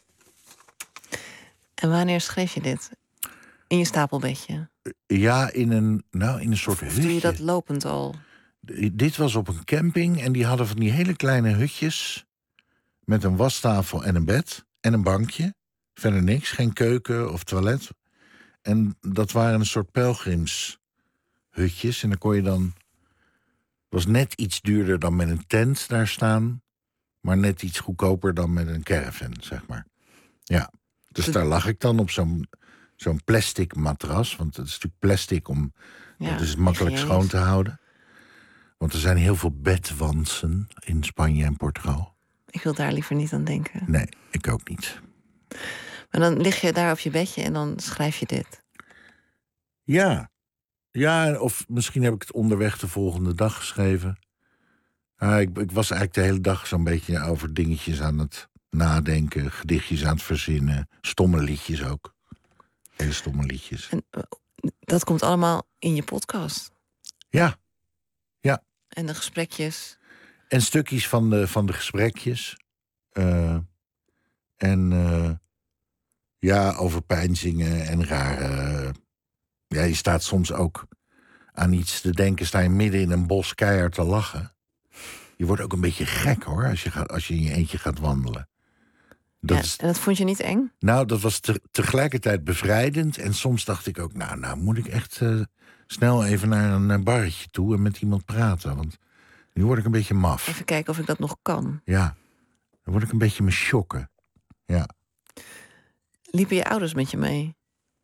En wanneer schreef je dit? In je stapelbedje? Ja, in een, nou, in een soort Of hutje. doe je dat lopend al? Dit was op een camping en die hadden van die hele kleine hutjes met een wastafel en een bed en een bankje. Verder niks, geen keuken of toilet. En dat waren een soort pelgrimshutjes en dan kon je dan was net iets duurder dan met een tent daar staan, maar net iets goedkoper dan met een caravan, zeg maar. Ja, dus daar lag ik dan op zo'n, zo'n plastic matras. Want het is natuurlijk plastic om... Ja, dat is makkelijk hygiënisch. schoon te houden. Want er zijn heel veel bedwansen in Spanje en Portugal. Ik wil daar liever niet aan denken. Nee, ik ook niet. Maar dan lig je daar op je bedje en dan schrijf je dit. Ja. Ja, of misschien heb ik het onderweg de volgende dag geschreven. Ah, ik, ik was eigenlijk de hele dag zo'n beetje over dingetjes aan het nadenken. Gedichtjes aan het verzinnen. Stomme liedjes ook. Hele stomme liedjes. En uh, dat komt allemaal in je podcast. Ja. Ja. En de gesprekjes. En stukjes van de, van de gesprekjes. Uh, en uh, ja, overpeinzingen en rare... Ja, je staat soms ook aan iets te denken. Sta je midden in een bos keihard te lachen. Je wordt ook een beetje gek, hoor, als je, gaat, als je in je eentje gaat wandelen. Dat Ja, is, en dat vond je niet eng? nou, dat was te, tegelijkertijd bevrijdend. En soms dacht ik ook, nou, nou moet ik echt uh, snel even naar een uh, barretje toe en met iemand praten. Want nu word ik een beetje maf. Even kijken of ik dat nog kan. Ja, dan word ik een beetje me shocken. Ja. Liepen je ouders met je mee?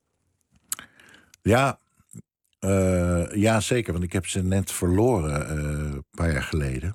Ja, uh, ja, zeker. Want ik heb ze net verloren uh, een paar jaar geleden.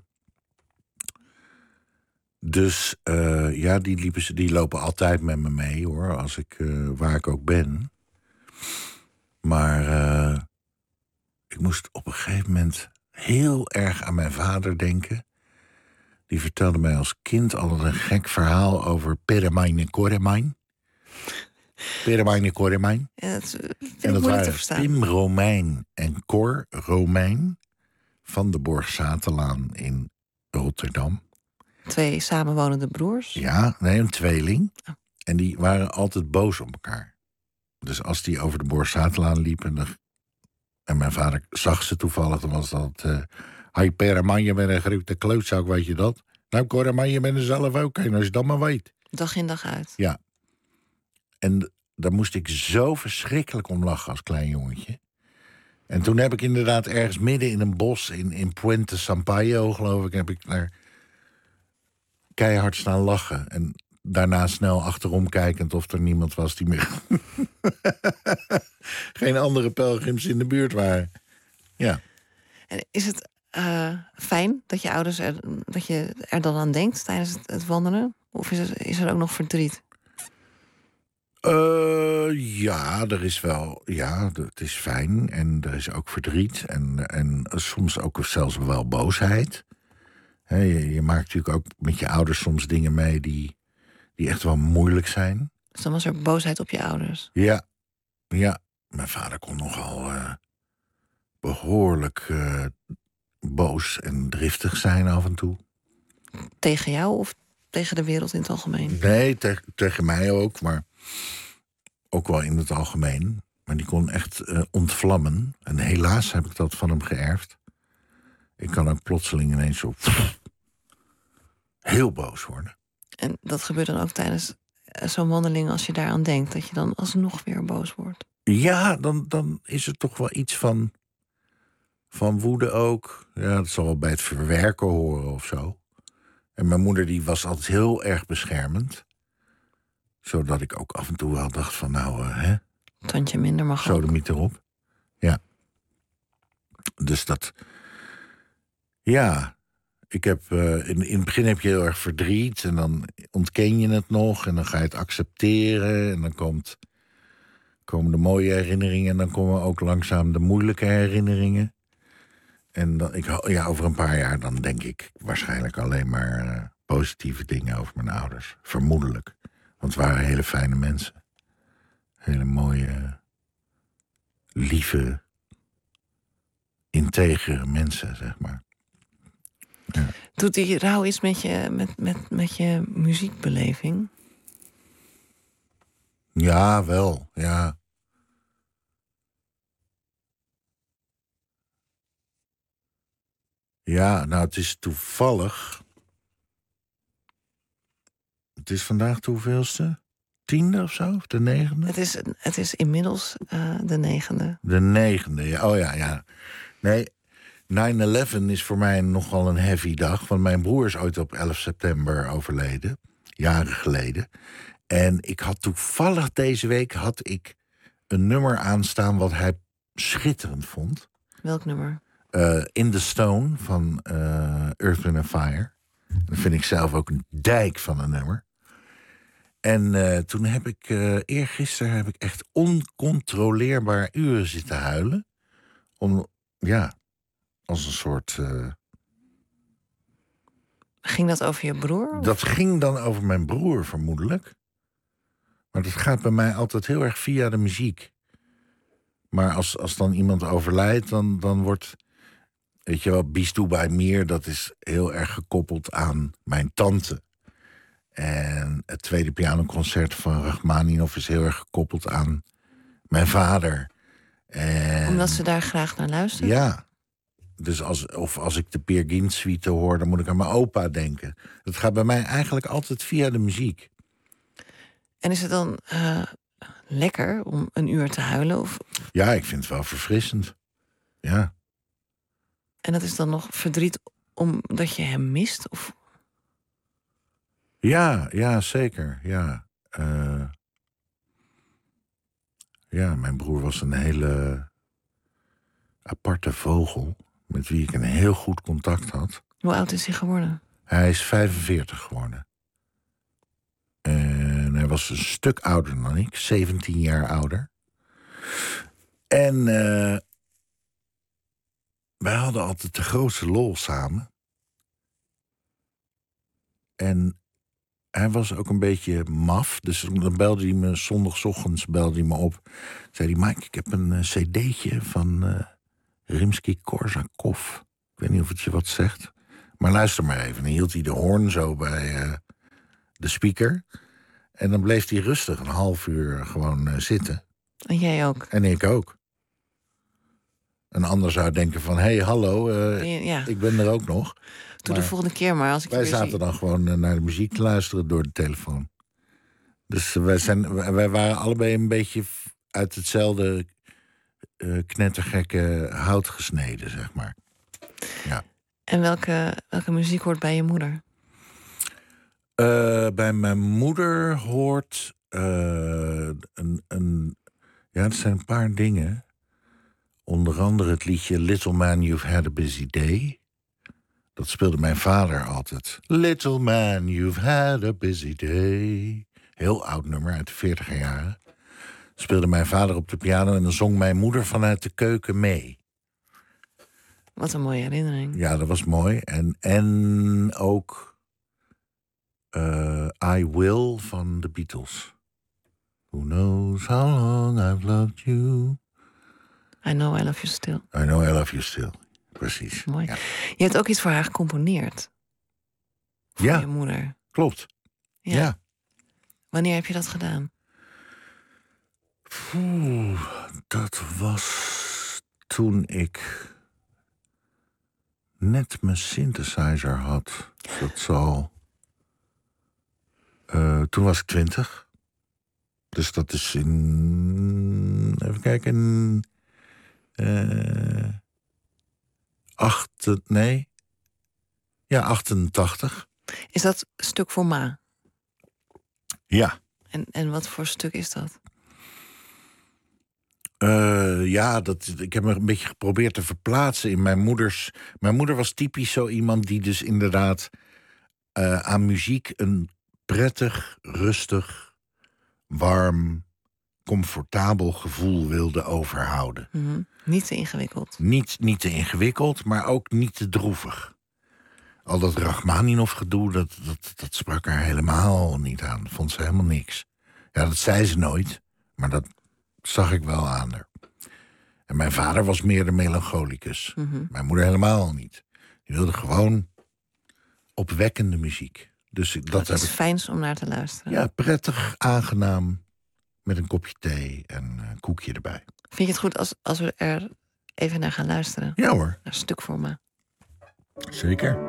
Dus uh, ja, die, liepen ze, die lopen altijd met me mee, hoor. Als ik, uh, waar ik ook ben. Maar uh, ik moest op een gegeven moment heel erg aan mijn vader denken. Die vertelde mij als kind altijd een gek verhaal over Peremijn Koremijn. Peremijn Koremijn. Ja, dat is, uh, En dat te waren verstaan. Pim Romein en Cor Romein van de Borg Satelaan in Rotterdam. Twee samenwonende broers. Ja, nee, een tweeling. En die waren altijd boos op elkaar. Dus als die over de Borg Satelaan liepen... Dan, en mijn vader zag ze toevallig, dan was dat... Uh, Hai Peremijn, je bent een grote klootzak, weet je dat? Nou, Koremijn, je bent er zelf ook een, als je dat maar weet. Dag in dag uit. Ja. En daar moest ik zo verschrikkelijk om lachen als klein jongetje. En toen heb ik inderdaad ergens midden in een bos... in, in Puente Sampaio, geloof ik, heb ik daar keihard staan lachen. En daarna snel achterom kijkend of er niemand was die meer... geen andere pelgrims in de buurt waren. Ja. En is het uh, fijn dat je ouders er, dat je er dan aan denkt tijdens het, het wandelen? Of is er, is er ook nog verdriet? Uh, ja, er is wel... Ja, het is fijn. En er is ook verdriet. En, en soms ook zelfs wel boosheid. He, je, je maakt natuurlijk ook met je ouders soms dingen mee... die, die echt wel moeilijk zijn. Dus dan was er boosheid op je ouders? Ja, ja. Mijn vader kon nogal uh, behoorlijk uh, boos en driftig zijn af en toe. Tegen jou of tegen de wereld in het algemeen? Nee, te, tegen mij ook, maar ook wel in het algemeen. Maar die kon echt uh, ontvlammen. En helaas heb ik dat van hem geërfd. Ik kan ook plotseling ineens zo pff, heel boos worden. En dat gebeurt dan ook tijdens zo'n wandeling als je daaraan denkt... dat je dan alsnog weer boos wordt? Ja, dan, dan is er toch wel iets van, van woede ook. Ja, dat zal wel bij het verwerken horen of zo. En mijn moeder die was altijd heel erg beschermend. Zodat ik ook af en toe wel dacht van nou, uh, hè... Tandje minder mag ook. Sodemiet erop. Ja. Dus dat... Ja, ik heb... Uh, in, in het begin heb je heel erg verdriet... en dan ontken je het nog... en dan ga je het accepteren... en dan komt, komen de mooie herinneringen... en dan komen ook langzaam de moeilijke herinneringen. En dan, ik, ja, over een paar jaar dan denk ik... waarschijnlijk alleen maar uh, positieve dingen over mijn ouders. Vermoedelijk. Want het waren hele fijne mensen. Hele mooie, lieve, integere mensen, zeg maar. Ja. Doet die rouw iets met je, met, met, met je muziekbeleving? Ja, wel, ja. Ja, nou, het is toevallig... Het is vandaag de hoeveelste? Tiende of zo? Of de negende? Het is, het is inmiddels uh, de negende. De negende, ja. Oh ja, ja. Nee, negen elf is voor mij nogal een heavy dag. Want mijn broer is ooit op elf september overleden. Jaren geleden. En ik had toevallig deze week had ik een nummer aanstaan wat hij schitterend vond. Welk nummer? Uh, In the Stone van uh, Earth, Wind and Fire. Dat vind ik zelf ook een dijk van een nummer. En uh, toen heb ik, uh, eergisteren heb ik echt oncontroleerbaar uren zitten huilen. Om, ja, als een soort... Uh... Ging dat over je broer? Dat ging dan over mijn broer, vermoedelijk. Maar dat gaat bij mij altijd heel erg via de muziek. Maar als, als dan iemand overlijdt, dan, dan wordt... Weet je wel, Bistou bij Mir, dat is heel erg gekoppeld aan mijn tante. En het tweede pianoconcert van Rachmaninov is heel erg gekoppeld aan mijn vader. En... Omdat ze daar graag naar luisteren? Ja. Dus als, of als ik de Peer Gynt suite hoor, dan moet ik aan mijn opa denken. Het gaat bij mij eigenlijk altijd via de muziek. En is het dan uh, lekker om een uur te huilen? Of... Ja, ik vind het wel verfrissend. Ja. En dat is dan nog verdriet omdat je hem mist? Of... Ja, ja, zeker. Ja. Uh, ja, mijn broer was een hele aparte vogel met wie ik een heel goed contact had. Hoe oud is hij geworden? Hij is vijfenveertig geworden. En hij was een stuk ouder dan ik, zeventien jaar ouder. En uh, wij hadden altijd de grootste lol samen. En hij was ook een beetje maf. Dus dan belde hij me, zondagochtends belde hij me op. Zei hij, Mike, ik heb een uh, cd'tje van uh, Rimsky-Korsakov. Ik weet niet of het je wat zegt. Maar luister maar even. Dan hield hij de hoorn zo bij uh, de speaker. En dan bleef hij rustig een half uur gewoon uh, zitten. En jij ook? En ik ook. Een ander zou denken van, hé, hey, hallo, uh, ja. ik ben er ook nog. Doe de volgende keer maar. Als ik wij zaten zie. dan gewoon uh, naar de muziek te luisteren door de telefoon. Dus uh, wij, zijn, wij waren allebei een beetje uit hetzelfde uh, knettergekke hout gesneden, zeg maar. Ja. En welke, welke muziek hoort bij je moeder? Uh, bij mijn moeder hoort uh, een, een... Ja, er zijn een paar dingen. Onder andere het liedje Little Man, You've Had a Busy Day. Dat speelde mijn vader altijd. Little Man, you've had a busy day. Heel oud nummer uit de veertiger jaren. Speelde mijn vader op de piano en dan zong mijn moeder vanuit de keuken mee. Wat een mooie herinnering. Ja, dat was mooi. En, en ook uh, I Will van de Beatles. Who knows how long I've loved you. I know I love you still. I know I love you still. Precies. Mooi. Ja. Je hebt ook iets voor haar gecomponeerd. Voor ja, je moeder. Klopt. Ja. ja. Wanneer heb je dat gedaan? Oeh, dat was toen ik net mijn synthesizer had. Dat zal... Uh, toen was ik twintig. Dus dat is in... Even kijken... Uh, acht... Nee. Ja, achtentachtig. Is dat stuk voor ma? Ja. En, en wat voor stuk is dat? Uh, ja, dat, ik heb me een beetje geprobeerd te verplaatsen in mijn moeders... Mijn moeder was typisch zo iemand die dus inderdaad... Uh, aan muziek een prettig, rustig, warm, comfortabel gevoel wilde overhouden. Mm-hmm. Niet te ingewikkeld. Niet, niet te ingewikkeld, maar ook niet te droevig. Al dat Rachmaninov-gedoe, dat, dat, dat sprak haar helemaal niet aan. Vond ze helemaal niks. Ja, dat zei ze nooit, maar dat zag ik wel aan haar. En mijn vader was meer de melancholicus. Mm-hmm. Mijn moeder helemaal niet. Die wilde gewoon opwekkende muziek. Dus dat, dat heb is ik... fijns om naar te luisteren. Ja, prettig, aangenaam. Met een kopje thee en een koekje erbij. Vind je het goed als, als we er even naar gaan luisteren? Ja hoor. Een stuk voor me. Zeker.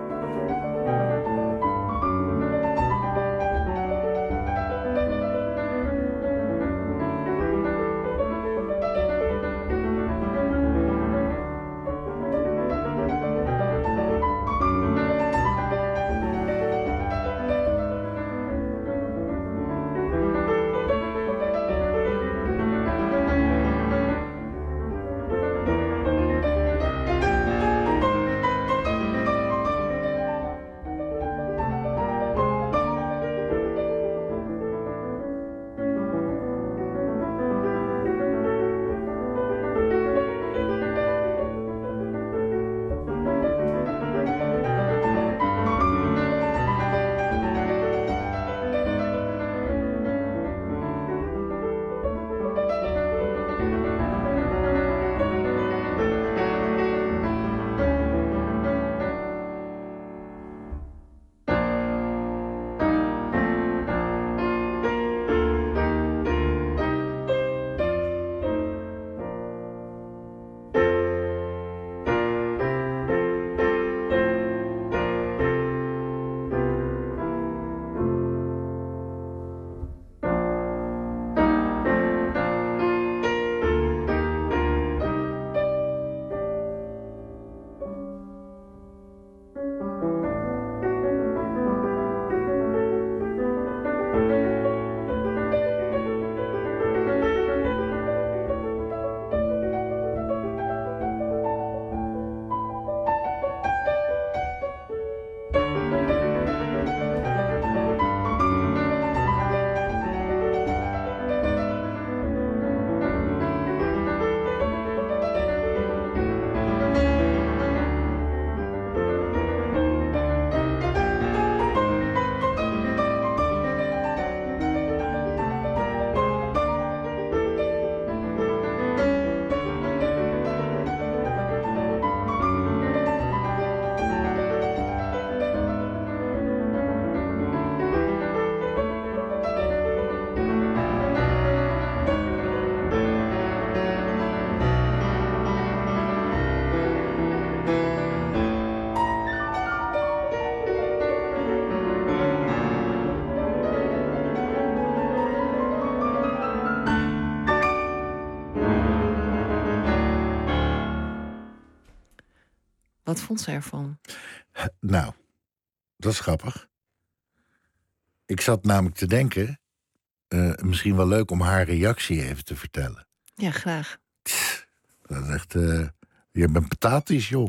Wat vond ze ervan? Nou, dat is grappig. Ik zat namelijk te denken, uh, misschien wel leuk om haar reactie even te vertellen. Ja, graag. Tch, dat is echt, uh, je bent patatisch, joh.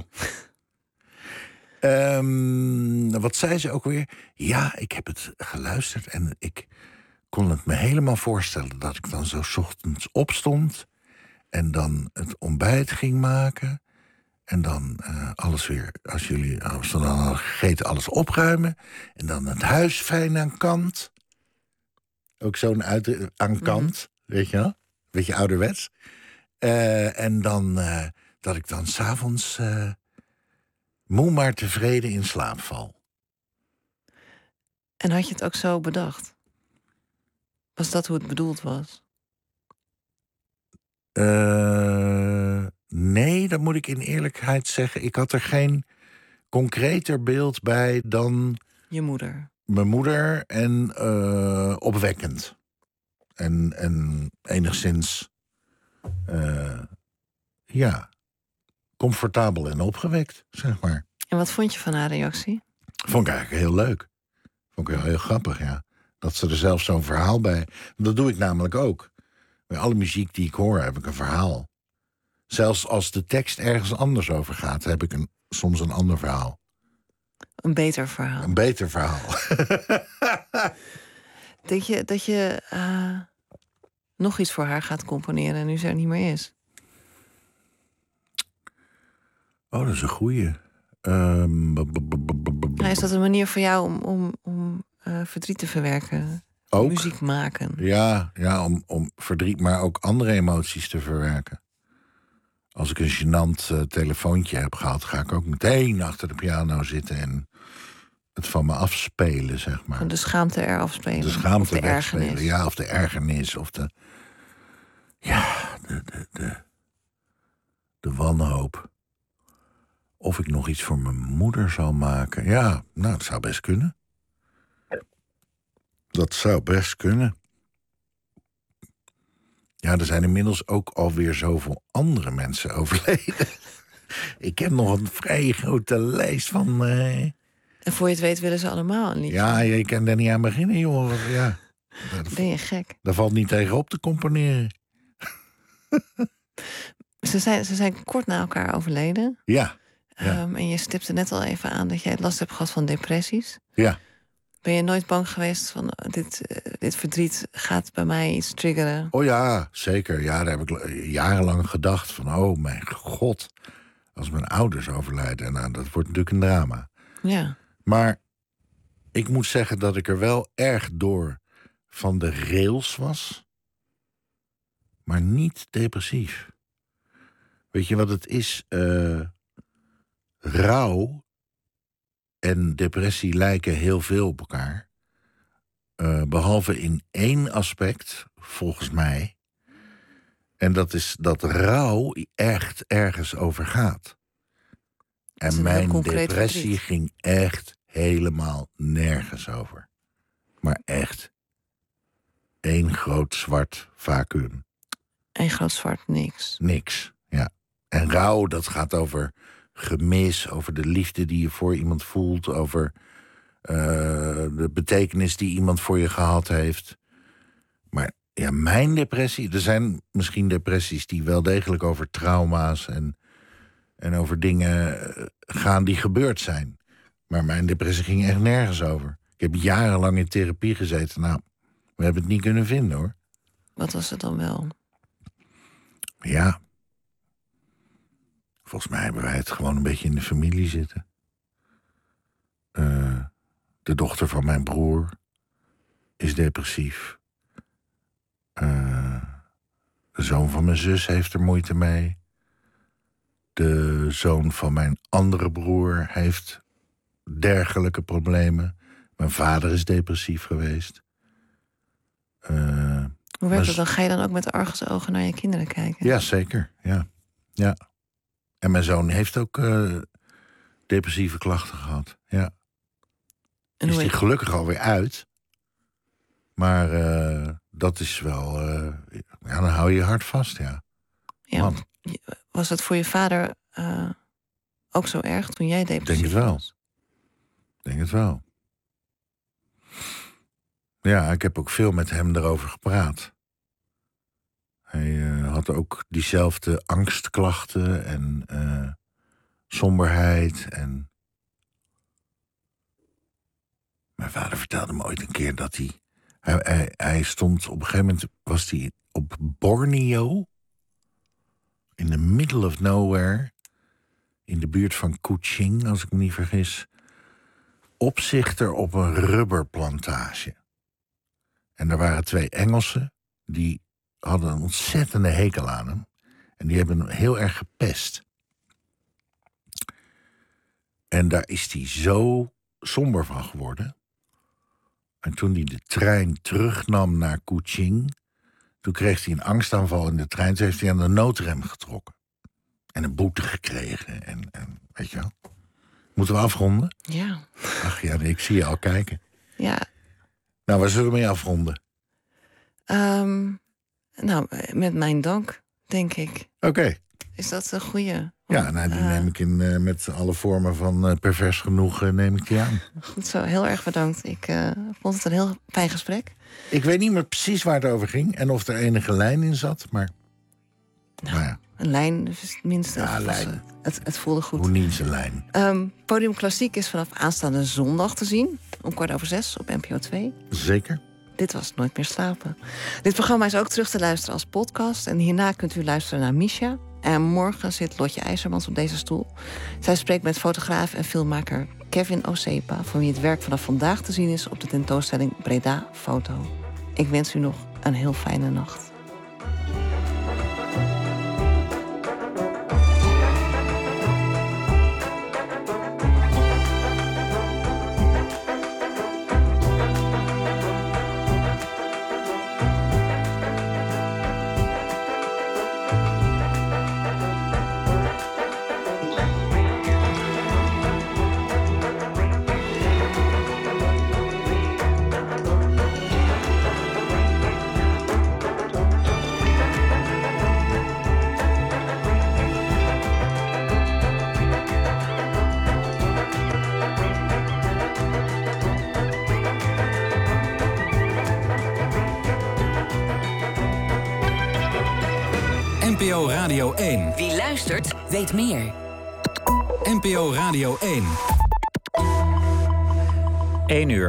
um, wat zei ze ook weer? Ja, ik heb het geluisterd en ik kon het me helemaal voorstellen dat ik dan zo 's ochtends opstond en dan het ontbijt ging maken. En dan uh, alles weer, als jullie als we dan hadden gegeten, alles opruimen. En dan het huis fijn aan kant. Ook zo'n uit aan kant, mm. weet je wel? Beetje ouderwets. Uh, en dan uh, dat ik dan 's avonds uh, moe maar tevreden in slaap val. En had je het ook zo bedacht? Was dat hoe het bedoeld was? Uh, nee, dat moet ik in eerlijkheid zeggen. Ik had er geen concreter beeld bij dan je moeder. Mijn moeder en uh, opwekkend. En, en enigszins, uh, ja, comfortabel en opgewekt, zeg maar. En wat vond je van haar reactie? Vond ik eigenlijk heel leuk. Vond ik heel, heel grappig, ja. Dat ze er zelf zo'n verhaal bij... Dat doe ik namelijk ook. Bij alle muziek die ik hoor, heb ik een verhaal. Zelfs als de tekst ergens anders over gaat, heb ik een, soms een ander verhaal. Een beter verhaal. Een beter verhaal. Denk je dat je uh, nog iets voor haar gaat componeren nu ze er niet meer is? Oh, dat is een goeie. Um, ja, is dat een manier voor jou om, om, om uh, verdriet te verwerken? Ook? Muziek maken? Ja, ja om, om verdriet, maar ook andere emoties te verwerken. Als ik een gênant uh, telefoontje heb gehad, ga ik ook meteen achter de piano zitten en het van me afspelen, zeg maar. De schaamte eraf spelen. De schaamte of de ergernis. Spelen, ja, of de ergernis, of de... Ja, de, de, de, de wanhoop. Of ik nog iets voor mijn moeder zal maken. Ja, nou, dat zou best kunnen. Dat zou best kunnen. Ja, er zijn inmiddels ook alweer zoveel andere mensen overleden. Ik heb nog een vrij grote lijst van... Uh... En voor je het weet willen ze allemaal een liedje. Ja, je kan daar niet aan beginnen, joh. Ja. Dat, ben je gek? Daar valt niet tegen op te componeren. Ze zijn, ze zijn kort na elkaar overleden. Ja. ja. Um, en je stipte net al even aan dat jij last hebt gehad van depressies. Ja. Ben je nooit bang geweest van dit, uh, dit verdriet gaat bij mij iets triggeren? Oh ja, zeker. Ja, daar heb ik jarenlang gedacht van... oh mijn god, als mijn ouders overlijden... nou, dat wordt natuurlijk een drama. Ja. Maar ik moet zeggen dat ik er wel erg door van de rails was... maar niet depressief. Weet je wat het is? Uh, rouw en depressie lijken heel veel op elkaar. Uh, behalve in één aspect, volgens mij. En dat is dat rouw echt ergens over gaat. En mijn depressie verdriet. ging echt helemaal nergens over. Maar echt één groot zwart vacuüm. Één groot zwart niks. Niks, ja. En rouw, dat gaat over gemis, over de liefde die je voor iemand voelt... over uh, de betekenis die iemand voor je gehad heeft. Maar ja, mijn depressie... Er zijn misschien depressies die wel degelijk over trauma's... en, en over dingen gaan die gebeurd zijn. Maar mijn depressie ging echt nergens over. Ik heb jarenlang in therapie gezeten. Nou, we hebben het niet kunnen vinden, hoor. Wat was het dan wel? Ja... Volgens mij hebben wij het gewoon een beetje in de familie zitten. Uh, de dochter van mijn broer is depressief. Uh, de zoon van mijn zus heeft er moeite mee. De zoon van mijn andere broer heeft dergelijke problemen. Mijn vader is depressief geweest. Uh, Hoe werkt het dan? Ga je dan ook met argusogen naar je kinderen kijken? Ja, zeker. Ja. Ja. En mijn zoon heeft ook uh, depressieve klachten gehad. Ja. En is die gelukkig alweer uit. Maar uh, dat is wel... Uh, ja, dan hou je je hart vast, ja. Ja, was het voor je vader uh, ook zo erg toen jij depressief Denk het wel. was? Denk het wel. Ja, ik heb ook veel met hem erover gepraat. Hij uh, had ook diezelfde angstklachten en uh, somberheid. En... Mijn vader vertelde me ooit een keer dat hij... Hij, hij, hij stond op een gegeven moment... was hij op Borneo... in the middle of nowhere... in de buurt van Kuching, als ik me niet vergis... opzichter op een rubberplantage. En er waren twee Engelsen... die hadden een ontzettende hekel aan hem. En die hebben hem heel erg gepest. En daar is hij zo somber van geworden. En toen hij de trein terugnam naar Kuching... toen kreeg hij een angstaanval in de trein. Toen heeft hij aan de noodrem getrokken. En een boete gekregen. En, en weet je wel. Moeten we afronden? Ja. Ach ja, ik zie je al kijken. Ja. Nou, waar zullen we mee afronden? Um, nou, met mijn dank, denk ik. Oké. Okay. Is dat een goeie? Ja, nou, die uh, neem ik in uh, met alle vormen van uh, pervers genoegen, uh, neem ik die aan. Goed zo, heel erg bedankt. Ik uh, vond het een heel fijn gesprek. Ik weet niet meer precies waar het over ging en of er enige lijn in zat, maar... Nou, nou ja. Een lijn is minstens. Ja, lijn. Het, het voelde goed. Hoe niet een lijn? Um, Podium Klassiek is vanaf aanstaande zondag te zien. Om kwart over zes op N P O twee. Zeker. Dit was Nooit meer slapen. Dit programma is ook terug te luisteren als podcast. En hierna kunt u luisteren naar Misha. En morgen zit Lotje IJzermans op deze stoel. Zij spreekt met fotograaf en filmmaker Kevin Osepa... van wie het werk vanaf vandaag te zien is op de tentoonstelling Breda Foto. Ik wens u nog een heel fijne nacht. N P O Radio één. Wie luistert, weet meer. N P O Radio één. één uur.